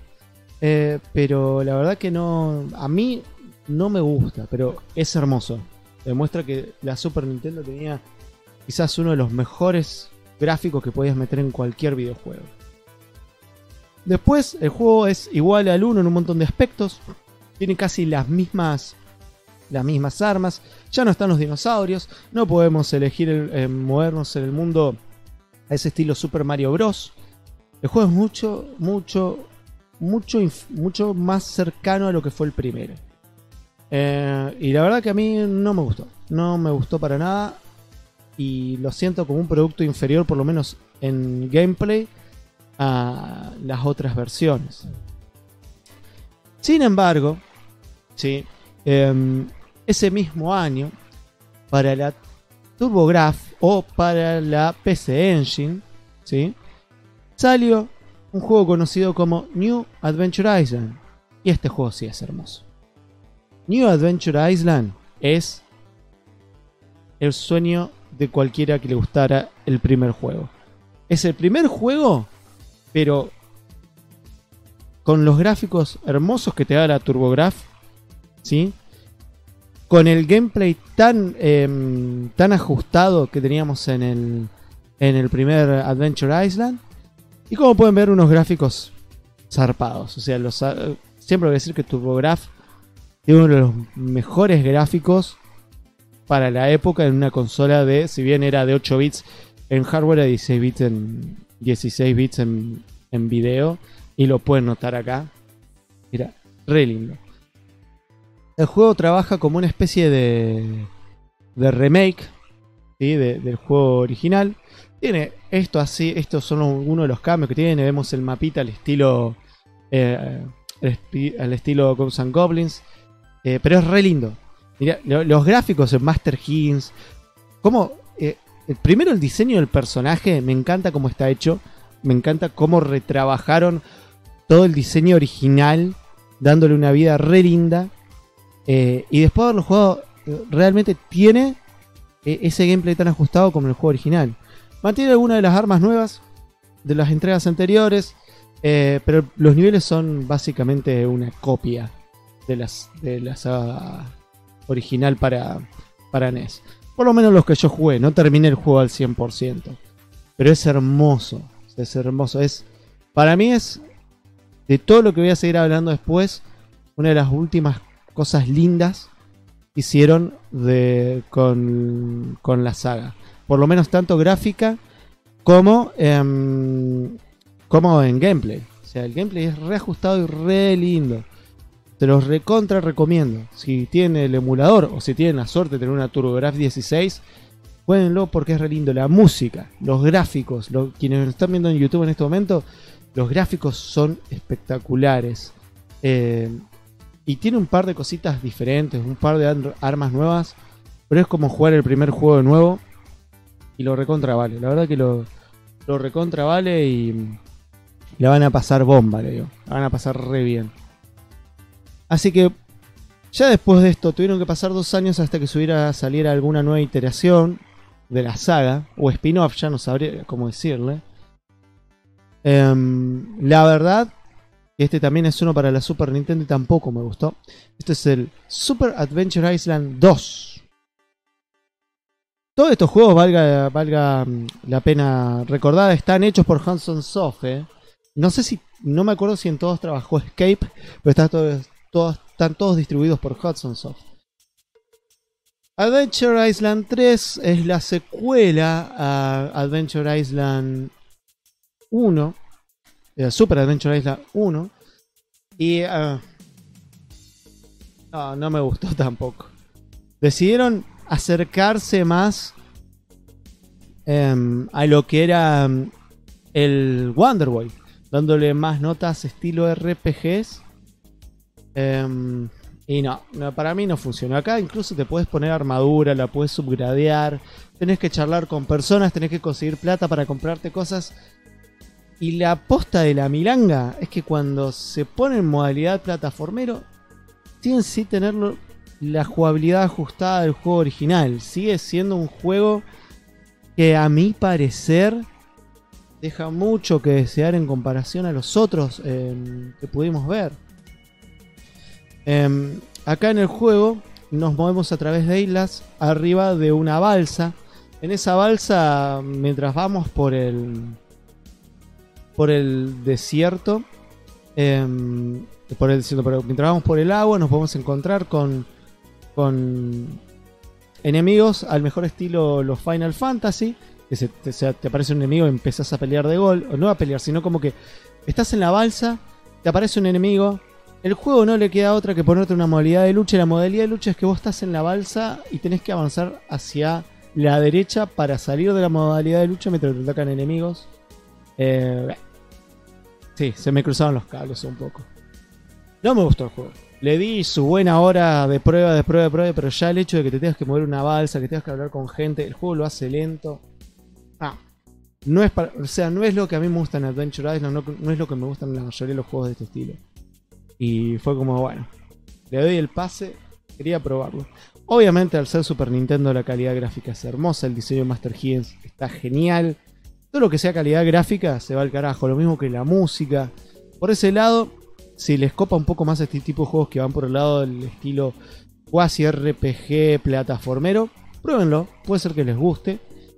Pero la verdad que a mí no me gusta, pero es hermoso. Demuestra que la Super Nintendo tenía quizás uno de los mejores gráficos que podías meter en cualquier videojuego. Después el juego es igual al 1 en un montón de aspectos. Tiene casi las mismas armas. Ya no están los dinosaurios. No podemos elegir movernos en el mundo a ese estilo Super Mario Bros. El juego es mucho más cercano a lo que fue el primero. Y la verdad que a mí no me gustó. No me gustó para nada. Y lo siento como un producto inferior, por lo menos en gameplay, a las otras versiones. Sin embargo, ¿sí? Ese mismo año, para la TurboGrafx o para la PC Engine, ¿sí? Salió un juego conocido como New Adventure Island. Y este juego sí es hermoso. New Adventure Island es el sueño de cualquiera que le gustara el primer juego. Es el primer juego, pero con los gráficos hermosos que te da la TurboGrafx, ¿sí? Con el gameplay tan ajustado que teníamos en el primer Adventure Island. Y como pueden ver, unos gráficos zarpados. O sea, siempre voy a decir que TurboGrafx tiene uno de los mejores gráficos para la época en una consola de, si bien era de 8 bits en hardware, a 16 bits en video. Y lo pueden notar acá. Mira, re lindo. El juego trabaja como una especie de remake, ¿sí? Del juego original. Tiene esto así, estos son uno de los cambios que tiene. Vemos el mapita al estilo Ghosts and Goblins, pero es re lindo. Mirá, los gráficos en Master Hints, como primero el diseño del personaje, me encanta cómo está hecho, me encanta cómo retrabajaron todo el diseño original, dándole una vida re linda. Y después de haberlo jugado, realmente tiene ese gameplay tan ajustado como el juego original. Mantiene algunas de las armas nuevas de las entregas anteriores, pero los niveles son básicamente una copia de la saga original para NES. Por lo menos los que yo jugué, no terminé el juego al 100%. Pero es hermoso, es hermoso. Es Para mí es, de todo lo que voy a seguir hablando después, una de las últimas cosas lindas que hicieron con la saga. Por lo menos tanto gráfica como en gameplay. O sea, el gameplay es reajustado y re lindo. Te los recontra recomiendo. Si tienen el emulador o si tienen la suerte de tener una TurboGrafx 16, jueguenlo porque es re lindo. La música, los gráficos, quienes lo están viendo en YouTube en este momento, los gráficos son espectaculares. Y tiene un par de cositas diferentes, un par de armas nuevas, pero es como jugar el primer juego de nuevo y lo recontra vale. La verdad que lo recontra vale y la van a pasar bomba, le digo. La van a pasar re bien. Así que ya después de esto tuvieron que pasar 2 años hasta que saliera alguna nueva iteración de la saga, o spin-off, ya no sabría cómo decirle. La verdad, este también es uno para la Super Nintendo y tampoco me gustó. Este es el Super Adventure Island 2. Todos estos juegos, valga la pena recordar, están hechos por Hudson Soft. No me acuerdo si en todos trabajó Escape, pero están todos distribuidos por Hudson Soft. Adventure Island 3 es la secuela a Adventure Island 1, Super Adventure Island 1, y no me gustó tampoco. Decidieron acercarse más a lo que era el Wonder Boy, dándole más notas estilo RPGs. Y no, para mí no funcionó. Acá incluso te puedes poner armadura, la puedes subgradear, tenés que charlar con personas, tenés que conseguir plata para comprarte cosas. Y la posta de la milanga es que cuando se pone en modalidad plataformero, tienen sí tener la jugabilidad ajustada del juego original. Sigue siendo un juego que a mi parecer deja mucho que desear en comparación a los otros que pudimos ver. Acá en el juego nos movemos a través de islas arriba de una balsa. En esa balsa, mientras vamos por el desierto, pero mientras vamos por el agua nos podemos encontrar con enemigos al mejor estilo los Final Fantasy, que te aparece un enemigo y empezás a pelear de gol, o no a pelear, sino como que estás en la balsa, te aparece un enemigo, el juego no le queda otra que ponerte una modalidad de lucha, y la modalidad de lucha es que vos estás en la balsa y tenés que avanzar hacia la derecha para salir de la modalidad de lucha mientras te atacan enemigos. Sí, se me cruzaron los cables un poco. No me gustó el juego. Le di su buena hora de prueba, pero ya el hecho de que te tengas que mover una balsa, que tengas que hablar con gente, el juego lo hace lento. No es lo que a mí me gusta en Adventure Island, no es lo que me gustan en la mayoría de los juegos de este estilo. Y fue como, bueno, le doy el pase, quería probarlo. Obviamente al ser Super Nintendo la calidad gráfica es hermosa, el diseño de Master Higgins está genial. Todo lo que sea calidad gráfica se va al carajo, lo mismo que la música. Por ese lado, si les copa un poco más este tipo de juegos que van por el lado del estilo quasi RPG plataformero, pruébenlo, puede ser que les guste.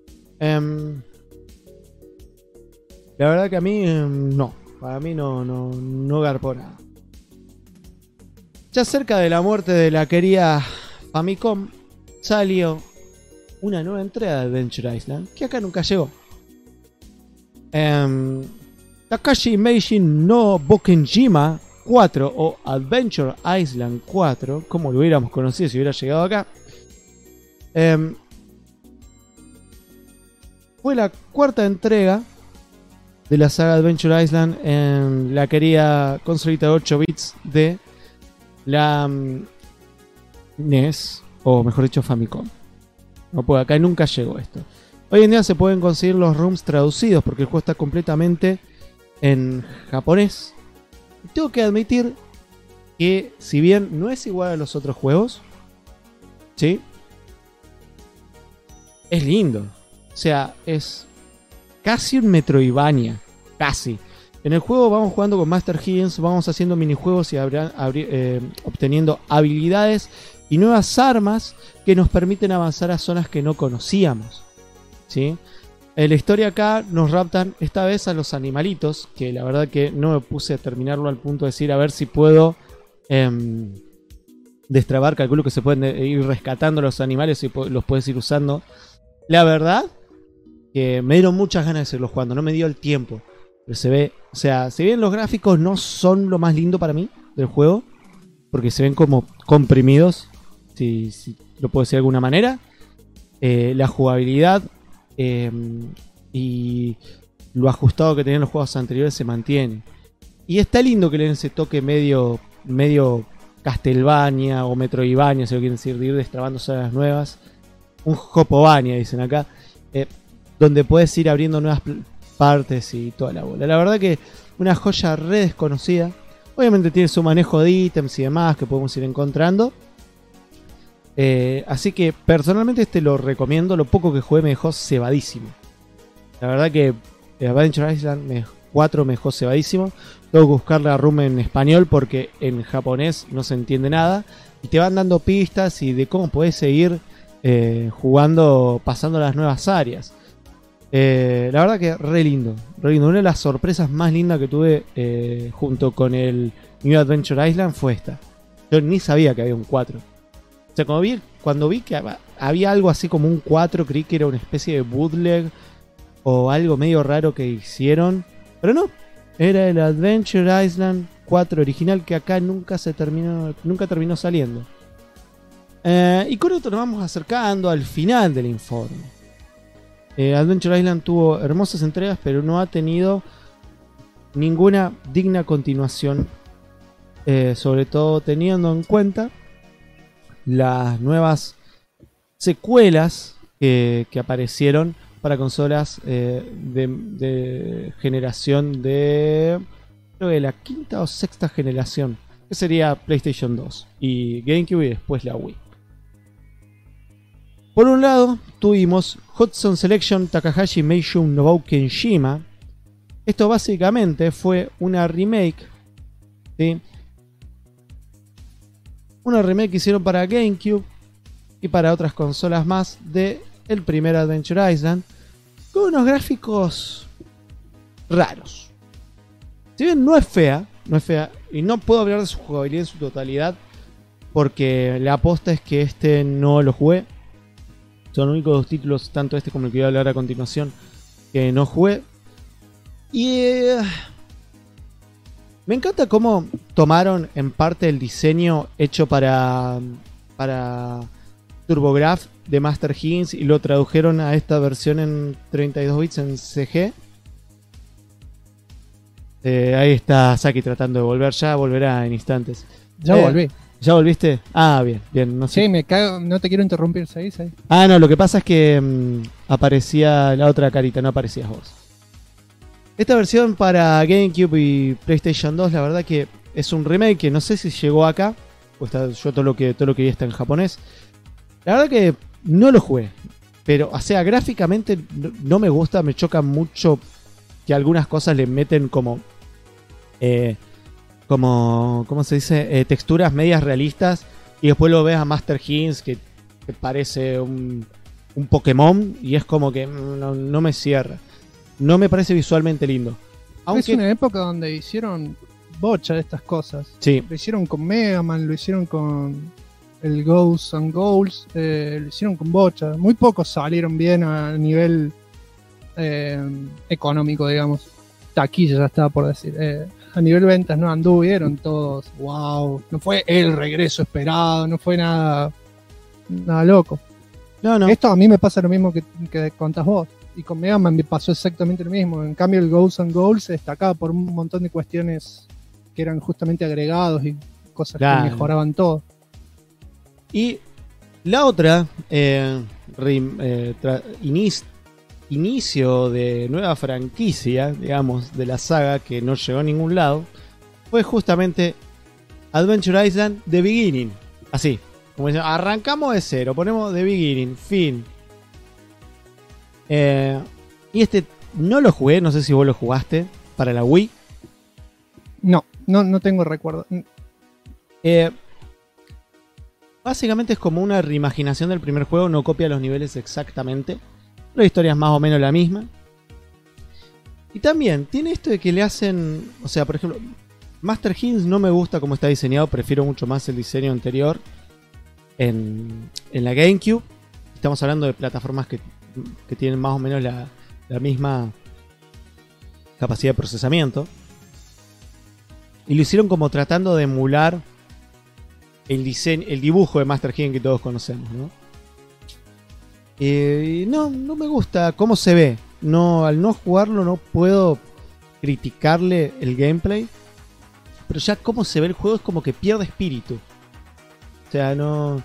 La verdad que a mí no, para mí no garpó nada. Ya cerca de la muerte de la querida Famicom, salió una nueva entrega de Adventure Island, que acá nunca llegó. Takashi Meishin no Bokenjima 4 o Adventure Island 4, como lo hubiéramos conocido si hubiera llegado acá. Fue la cuarta entrega de la saga Adventure Island en la querida consolita de 8 bits de la NES, o mejor dicho Famicom. No, pues acá nunca llegó esto. Hoy en día se pueden conseguir los ROMs traducidos porque el juego está completamente en japonés. Y tengo que admitir que si bien no es igual a los otros juegos, ¿sí?, es lindo. O sea, es casi un Metroidvania. Casi. En el juego vamos jugando con Master Higgins, vamos haciendo minijuegos y obteniendo habilidades y nuevas armas que nos permiten avanzar a zonas que no conocíamos, ¿sí? En la historia acá nos raptan esta vez a los animalitos, que la verdad que no me puse a terminarlo al punto de decir a ver si puedo destrabar. Calculo que se pueden ir rescatando los animales y los puedes ir usando. La verdad que me dieron muchas ganas de seguirlo jugando, no me dio el tiempo. Pero se ve, o sea, si bien los gráficos no son lo más lindo para mí del juego, porque se ven como comprimidos, si lo puedo decir de alguna manera, la jugabilidad y lo ajustado que tenían los juegos anteriores se mantiene. Y está lindo que le den ese toque medio Castlevania o Metroidvania, si lo quieren decir, de ir destrabando sagas nuevas. Un Hopovania, dicen acá, donde puedes ir abriendo nuevas partes y toda la bola. La verdad que una joya re desconocida. Obviamente tiene su manejo de ítems y demás que podemos ir encontrando. Así que personalmente lo recomiendo. Lo poco que jugué me dejó cebadísimo. La verdad que Adventure Island 4 me dejó cebadísimo. Tengo que buscar la room en español porque en japonés no se entiende nada. Y te van dando pistas y de cómo podés seguir jugando, pasando las nuevas áreas. La verdad que re lindo. Una de las sorpresas más lindas que tuve junto con el New Adventure Island fue esta. Yo ni sabía que había un 4. O sea, cuando vi que había algo así como un 4, creí que era una especie de bootleg o algo medio raro que hicieron. Pero no, era el Adventure Island 4 original que acá nunca terminó saliendo. Y con esto nos vamos acercando al final del informe. Adventure Island tuvo hermosas entregas, pero no ha tenido ninguna digna continuación. Sobre todo teniendo en cuenta las nuevas secuelas que aparecieron para consolas de generación de... creo que la quinta o sexta generación, que sería PlayStation 2 y GameCube y después la Wii. Por un lado tuvimos Hudson Selection Takahashi Meishun Nobou Kenshima. Esto básicamente fue una remake, ¿sí? Una remake que hicieron para GameCube y para otras consolas más de el primer Adventure Island, con unos gráficos raros. Si bien no es fea, y no puedo hablar de su jugabilidad en su totalidad, porque la aposta es que no lo jugué. Son los únicos dos títulos, tanto este como el que voy a hablar a continuación, que no jugué. Y me encanta cómo tomaron en parte el diseño hecho para TurboGrafx de Master Hinds y lo tradujeron a esta versión en 32 bits en CG. Ahí está Saki tratando de volver, ya volverá en instantes. Ya volví. ¿Ya volviste? Ah, bien. No sé. Sí, me cago, no te quiero interrumpir, ¿sabes? Ah, no, lo que pasa es que aparecía la otra carita, no aparecías vos. Esta versión para GameCube y PlayStation 2, la verdad que es un remake que no sé si llegó acá. Pues yo todo lo que vi está en japonés. La verdad que no lo jugué. Pero, o sea, gráficamente no me gusta, me choca mucho que algunas cosas le meten como ¿cómo se dice? Texturas medias realistas. Y después lo ves a Master Hinds que parece un Pokémon. Y es como que no me cierra. No me parece visualmente lindo. Aunque es una época donde hicieron bocha de estas cosas. Sí. Lo hicieron con Mega Man, lo hicieron con el Ghosts and Goals, lo hicieron con bocha. Muy pocos salieron bien a nivel económico, digamos. Taquilla ya estaba por decir. A nivel ventas no anduvieron todos. Wow, no fue el regreso esperado, no fue nada loco. No. Esto a mí me pasa lo mismo que contás vos. Y con Mega Man me pasó exactamente lo mismo. En cambio el Ghosts and Goals se destacaba por un montón de cuestiones que eran justamente agregados y cosas que mejoraban todo. Y la otra inicio de nueva franquicia, digamos, de la saga que no llegó a ningún lado, fue justamente Adventure Island The Beginning. Así, como dicen, arrancamos de cero, ponemos The Beginning, fin. Y no lo jugué, no sé si vos lo jugaste para la Wii. No tengo recuerdo. Básicamente es como una reimaginación del primer juego, no copia los niveles exactamente. La historia es más o menos la misma. Y también tiene esto de que le hacen... O sea, por ejemplo, Master Hints no me gusta cómo está diseñado. Prefiero mucho más el diseño anterior en la GameCube. Estamos hablando de plataformas que tienen más o menos la misma capacidad de procesamiento. Y lo hicieron como tratando de emular el dibujo de Master Hints que todos conocemos, ¿no? No me gusta cómo se ve. No, al no jugarlo no puedo criticarle el gameplay. Pero ya cómo se ve el juego es como que pierde espíritu. O sea, no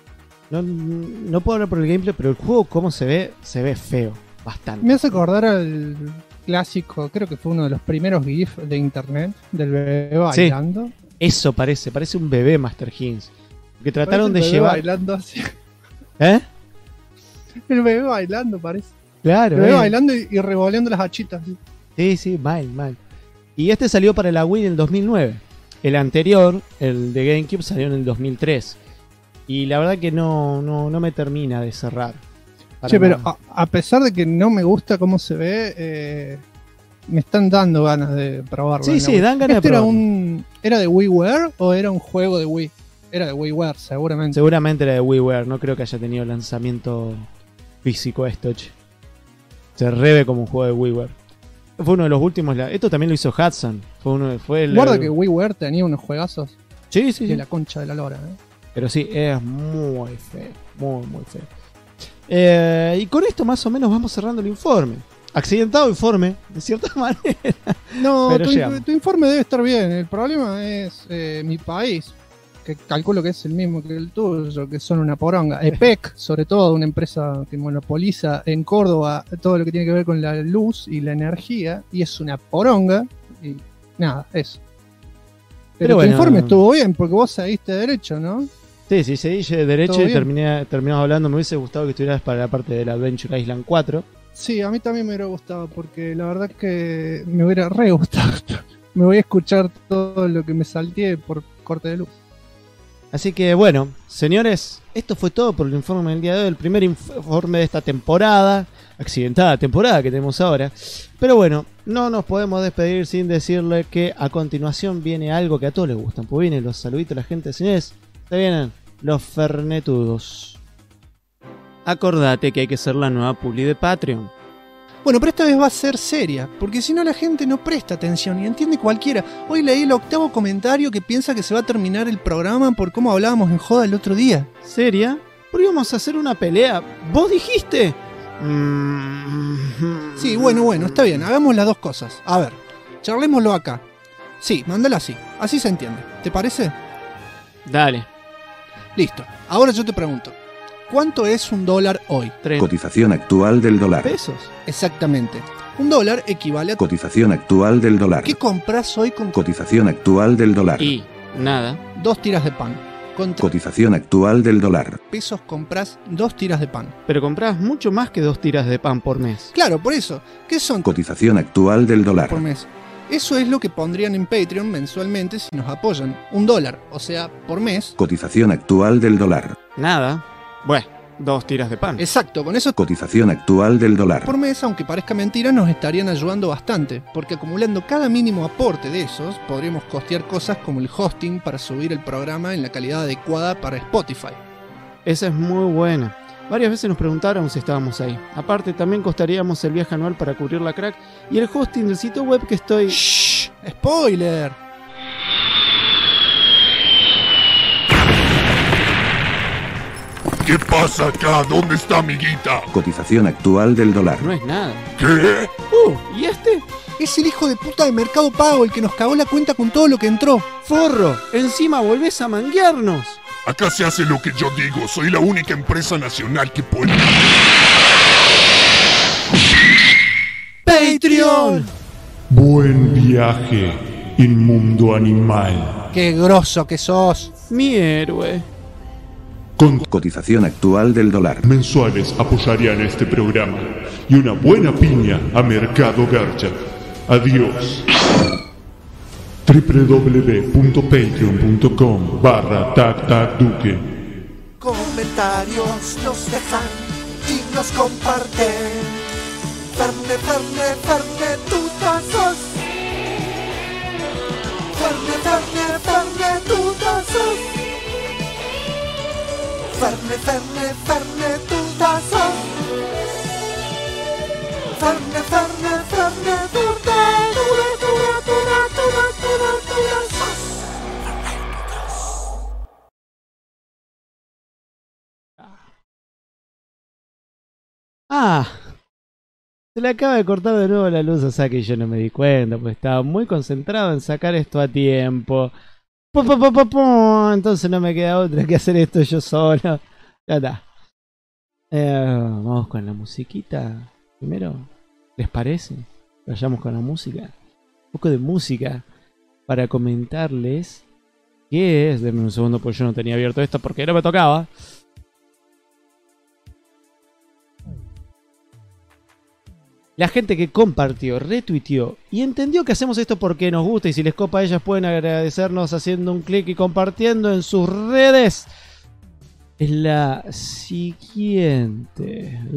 puedo hablar por el gameplay, pero el juego cómo se ve feo. Bastante. Me hace acordar al clásico, creo que fue uno de los primeros GIF de internet, del bebé bailando. Sí, eso parece un bebé Master Hints. Que trataron de llevar... bailando así. ¿Eh? El bebé bailando parece. Claro. El bebé bailando y revoleando las hachitas. Sí, mal. Y este salió para la Wii en el 2009. El anterior, el de GameCube, salió en el 2003. Y la verdad que no me termina de cerrar. Che, pero a pesar de que no me gusta cómo se ve, me están dando ganas de probarlo. Sí, dan ganas de probarlo. ¿Era de WiiWare o era un juego de Wii? Era de WiiWare, seguramente. Seguramente era de WiiWare. No creo que haya tenido lanzamiento físico esto, che. Se reve como un juego de WiiWare. Fue uno de los últimos. Esto también lo hizo Hudson. Guarda que WiiWare tenía unos juegazos. Sí. De la concha de la lora. Pero sí, es muy feo. Muy feo. Y con esto más o menos vamos cerrando el informe. Accidentado informe, de cierta manera. No, tu informe debe estar bien. El problema es mi país, que calculo que es el mismo que el tuyo, que son una poronga. EPEC, sobre todo, una empresa que monopoliza en Córdoba todo lo que tiene que ver con la luz y la energía, y es una poronga. Y nada, eso. Pero tu informe estuvo bien, porque vos seguiste derecho, ¿no? Sí, seguí derecho y terminamos hablando. Me hubiese gustado que estuvieras para la parte del Adventure Island 4. Sí, a mí también me hubiera gustado, porque la verdad que me hubiera re gustado. Me voy a escuchar todo lo que me salteé por corte de luz. Así que bueno, señores, esto fue todo por el informe del día de hoy. El primer informe de esta temporada, accidentada temporada que tenemos ahora. Pero bueno, no nos podemos despedir sin decirle que a continuación viene algo que a todos les gustan. Pues vienen los saluditos a la gente, señores. Se vienen los fernetudos. Acordate que hay que ser la nueva publi de Patreon. Bueno, pero esta vez va a ser seria, porque si no la gente no presta atención y entiende cualquiera. Hoy leí el 8º comentario que piensa que se va a terminar el programa por cómo hablábamos en joda el otro día. ¿Seria? ¿Por qué íbamos a hacer una pelea? ¿Vos dijiste? Sí, bueno, está bien, hagamos las dos cosas. A ver, charlémoslo acá. Sí, mándala así se entiende. ¿Te parece? Dale. Listo, ahora yo te pregunto, ¿cuánto es $1 hoy? Cotización actual del dólar. ¿Pesos? Exactamente. $1 equivale a... Cotización actual del dólar. ¿Qué compras hoy con... Cotización actual del dólar. Y nada. 2 tiras de pan. Cotización actual del dólar. Pesos compras 2 tiras de pan. Pero compras mucho más que 2 tiras de pan por mes. Claro, por eso. ¿Qué son? Cotización actual del dólar. Por mes. Eso es lo que pondrían en Patreon mensualmente si nos apoyan. $1, o sea, por mes. Cotización actual del dólar. Nada. Bueno, 2 tiras de pan. Exacto, con eso... Cotización actual del dólar. Por mes, aunque parezca mentira, nos estarían ayudando bastante, porque acumulando cada mínimo aporte de esos, podríamos costear cosas como el hosting para subir el programa en la calidad adecuada para Spotify. Esa es muy buena. Varias veces nos preguntaron si estábamos ahí. Aparte, también costaríamos el viaje anual para cubrir la crack y el hosting del sitio web que estoy... ¡Shh! ¡Spoiler! ¿Qué pasa acá? ¿Dónde está mi guita? Cotización actual del dólar. No es nada. ¿Qué? ¿Y este? Es el hijo de puta de Mercado Pago el que nos cagó la cuenta con todo lo que entró. ¡Forro! Encima volvés a manguearnos. Acá se hace lo que yo digo. Soy la única empresa nacional que puede... ¡Patreon! Buen viaje, inmundo animal. ¡Qué grosso que sos! Mi héroe. Con cotización actual del dólar. Mensuales apoyarían este programa y una buena piña a Mercado Garcha. Adiós. www.patreon.com/tactacduque. Comentarios nos dejan y nos comparten. Fernetutazos. Fernetutazos. Fernetutazos. Ah, se le acaba de cortar de nuevo la luz a Saki y yo no me di cuenta, pues estaba muy concentrado en sacar esto a tiempo. Entonces no me queda otra que hacer esto yo solo. Ya está. Vamos con la musiquita primero. ¿Les parece? Vayamos con la música. Un poco de música para comentarles qué es. Denme un segundo, pues yo no tenía abierto esto porque no me tocaba. La gente que compartió, retuiteó y entendió que hacemos esto porque nos gusta y si les copa a ellas pueden agradecernos haciendo un clic y compartiendo en sus redes. Es la siguiente.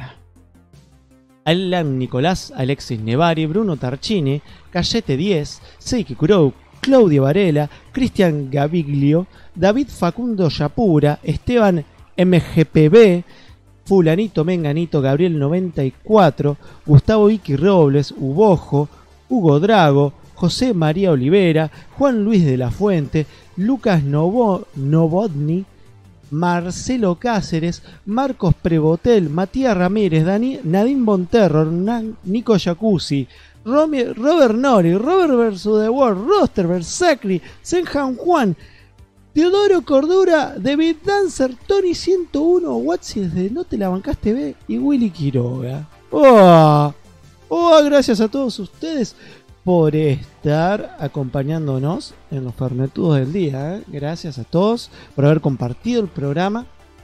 Alan Nicolás, Alexis Nevari, Bruno Tarchini, Cayete 10, Seiki Kurou, Claudio Varela, Cristian Gaviglio, David Facundo Yapura, Esteban MGPB, Fulanito Menganito, Gabriel 94, Gustavo Iki Robles, Ubojo, Hugo Drago, José María Olivera, Juan Luis de la Fuente, Lucas Novotny, Marcelo Cáceres, Marcos Prebotel, Matías Ramírez, Nadine Bonterror, Nico Jacuzzi, Robert Nori, Robert vs. The World, Roster vs. Sacri, Senhan Juan, Teodoro Cordura, David Dancer, Tony 101, Watsi desde No Te La Bancaste B y Willy Quiroga. Gracias a todos ustedes por estar acompañándonos en los Fernetudos del día. Gracias a todos por haber compartido el programa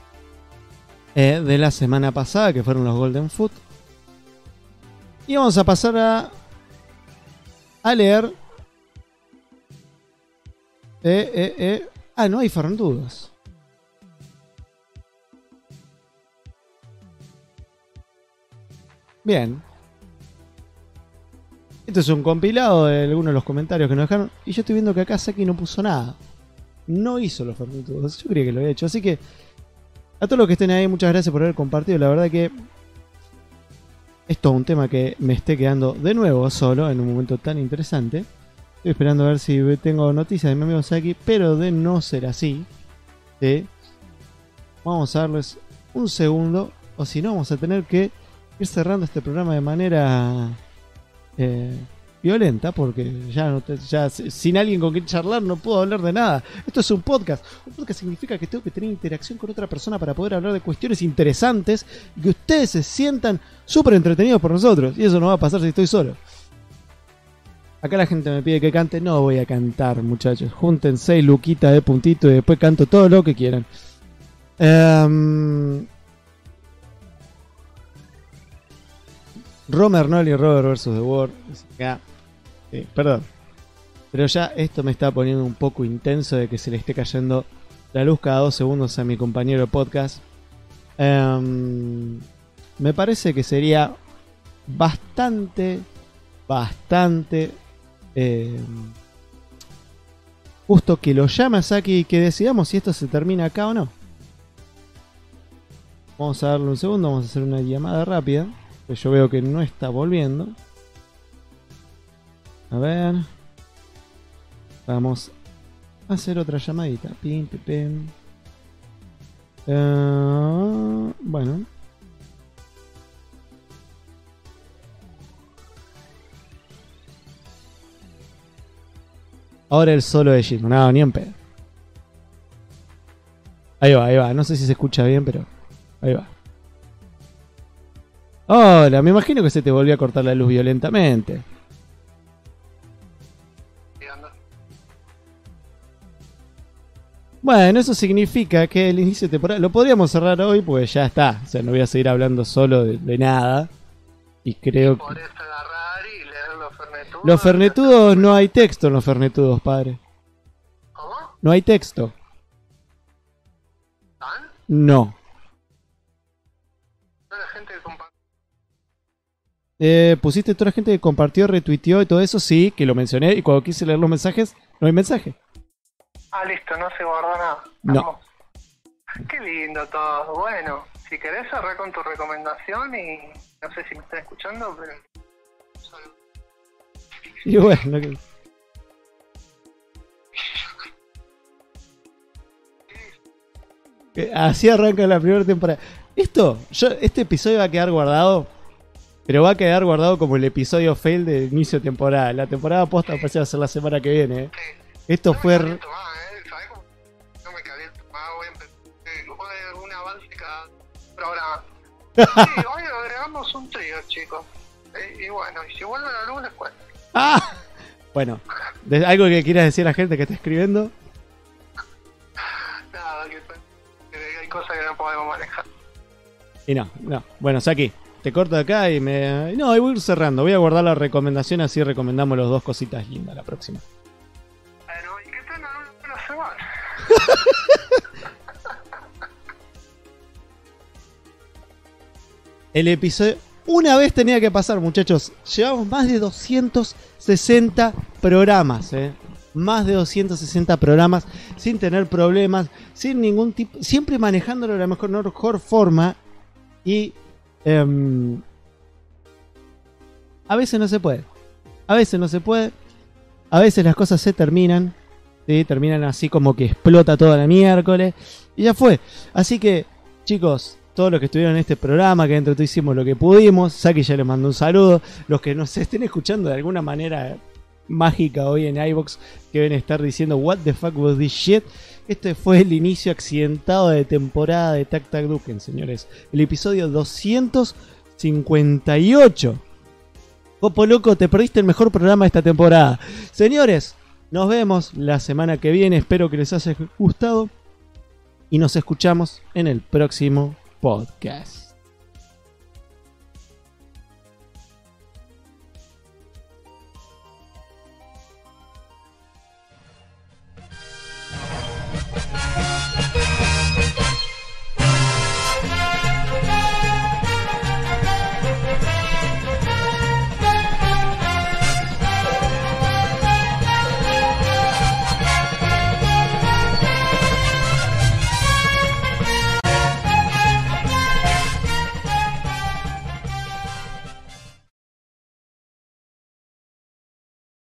de la semana pasada, que fueron los Golden Foot. Y vamos a pasar a leer. No hay Fernetudos. Bien. Esto es un compilado de algunos de los comentarios que nos dejaron. Y yo estoy viendo que acá Saki no puso nada. No hizo los Fernetudos. Yo creía que lo había hecho. Así que a todos los que estén ahí, muchas gracias por haber compartido. La verdad que esto es un tema que me esté quedando de nuevo solo en un momento tan interesante. Estoy esperando a ver si tengo noticias de mi amigo Saki, pero de no ser así, ¿sí? Vamos a darles un segundo, o si no vamos a tener que ir cerrando este programa de manera violenta, porque ya sin alguien con quien charlar no puedo hablar de nada. Esto es un podcast. Un podcast significa que tengo que tener interacción con otra persona para poder hablar de cuestiones interesantes y que ustedes se sientan súper entretenidos por nosotros, y eso no va a pasar si estoy solo. Acá la gente me pide que cante. No voy a cantar, muchachos. Junten 6 luquitas de puntito y después canto todo lo que quieran. Romer Nolly, Robert vs. The World. Sí, perdón. Pero ya esto me está poniendo un poco intenso de que se le esté cayendo la luz cada 2 segundos a mi compañero de podcast. Me parece que sería bastante justo que lo llame a Saki y que decidamos si esto se termina acá o no. Vamos a darle un segundo, vamos a hacer una llamada rápida, que yo veo que no está volviendo. A ver, vamos a hacer otra llamadita. Pim, pim, pim. Bueno, ahora el solo de Gizmo. No, ni en pedo. Ahí va. No sé si se escucha bien, pero ahí va. Hola, me imagino que se te volvió a cortar la luz violentamente. Bueno, eso significa que el inicio de temporada lo podríamos cerrar hoy, pues ya está. O sea, no voy a seguir hablando solo de nada. Y creo que los fernetudos no hay texto en los fernetudos, padre. ¿Cómo? No hay texto. No. Pusiste toda la gente que compartió, retuiteó y todo eso, sí, que lo mencioné. Y cuando quise leer los mensajes, no hay mensaje. Ah, listo, no se guardó nada. No. Qué lindo todo. Bueno, si querés cerrar con tu recomendación y no sé si me están escuchando, pero... Y bueno, así arranca la primera temporada. Este episodio va a quedar guardado, pero va a quedar guardado como el episodio fail del inicio de temporada. La temporada posta va a ser la semana que viene. Esto fue... No me caliento más, voy a empezar un avance cada programa. Sí, hoy agregamos un trío, chicos. Y bueno, y si vuelve la luz les cuento. ¡Ah! Bueno, ¿algo que quieras decir a la gente que está escribiendo? Nada, que hay cosas que no podemos manejar. Y no. Bueno, Saki, te corto de acá y No, y voy a ir cerrando. Voy a guardar la recomendación, así recomendamos los 2 cositas lindas la próxima. Bueno, y que tengan una buena semana. El episodio... Una vez tenía que pasar, muchachos. Llevamos más de 260 programas, Más de 260 programas sin tener problemas, sin ningún tipo... Siempre manejándolo de la mejor forma. Y... a veces no se puede. A veces las cosas se terminan. ¿Sí? Terminan así como que explota toda la miércoles. Y ya fue. Así que, chicos... Todos los que estuvieron en este programa, que dentro de todo hicimos lo que pudimos. Saki ya les mandó un saludo. Los que nos estén escuchando de alguna manera mágica hoy en iVoox, que deben estar diciendo what the fuck was this shit. Este fue el inicio accidentado de temporada de Tac Tac Duken, señores. El episodio 258. Copo loco, te perdiste el mejor programa de esta temporada. Señores, nos vemos la semana que viene. Espero que les haya gustado. Y nos escuchamos en el próximo podcast.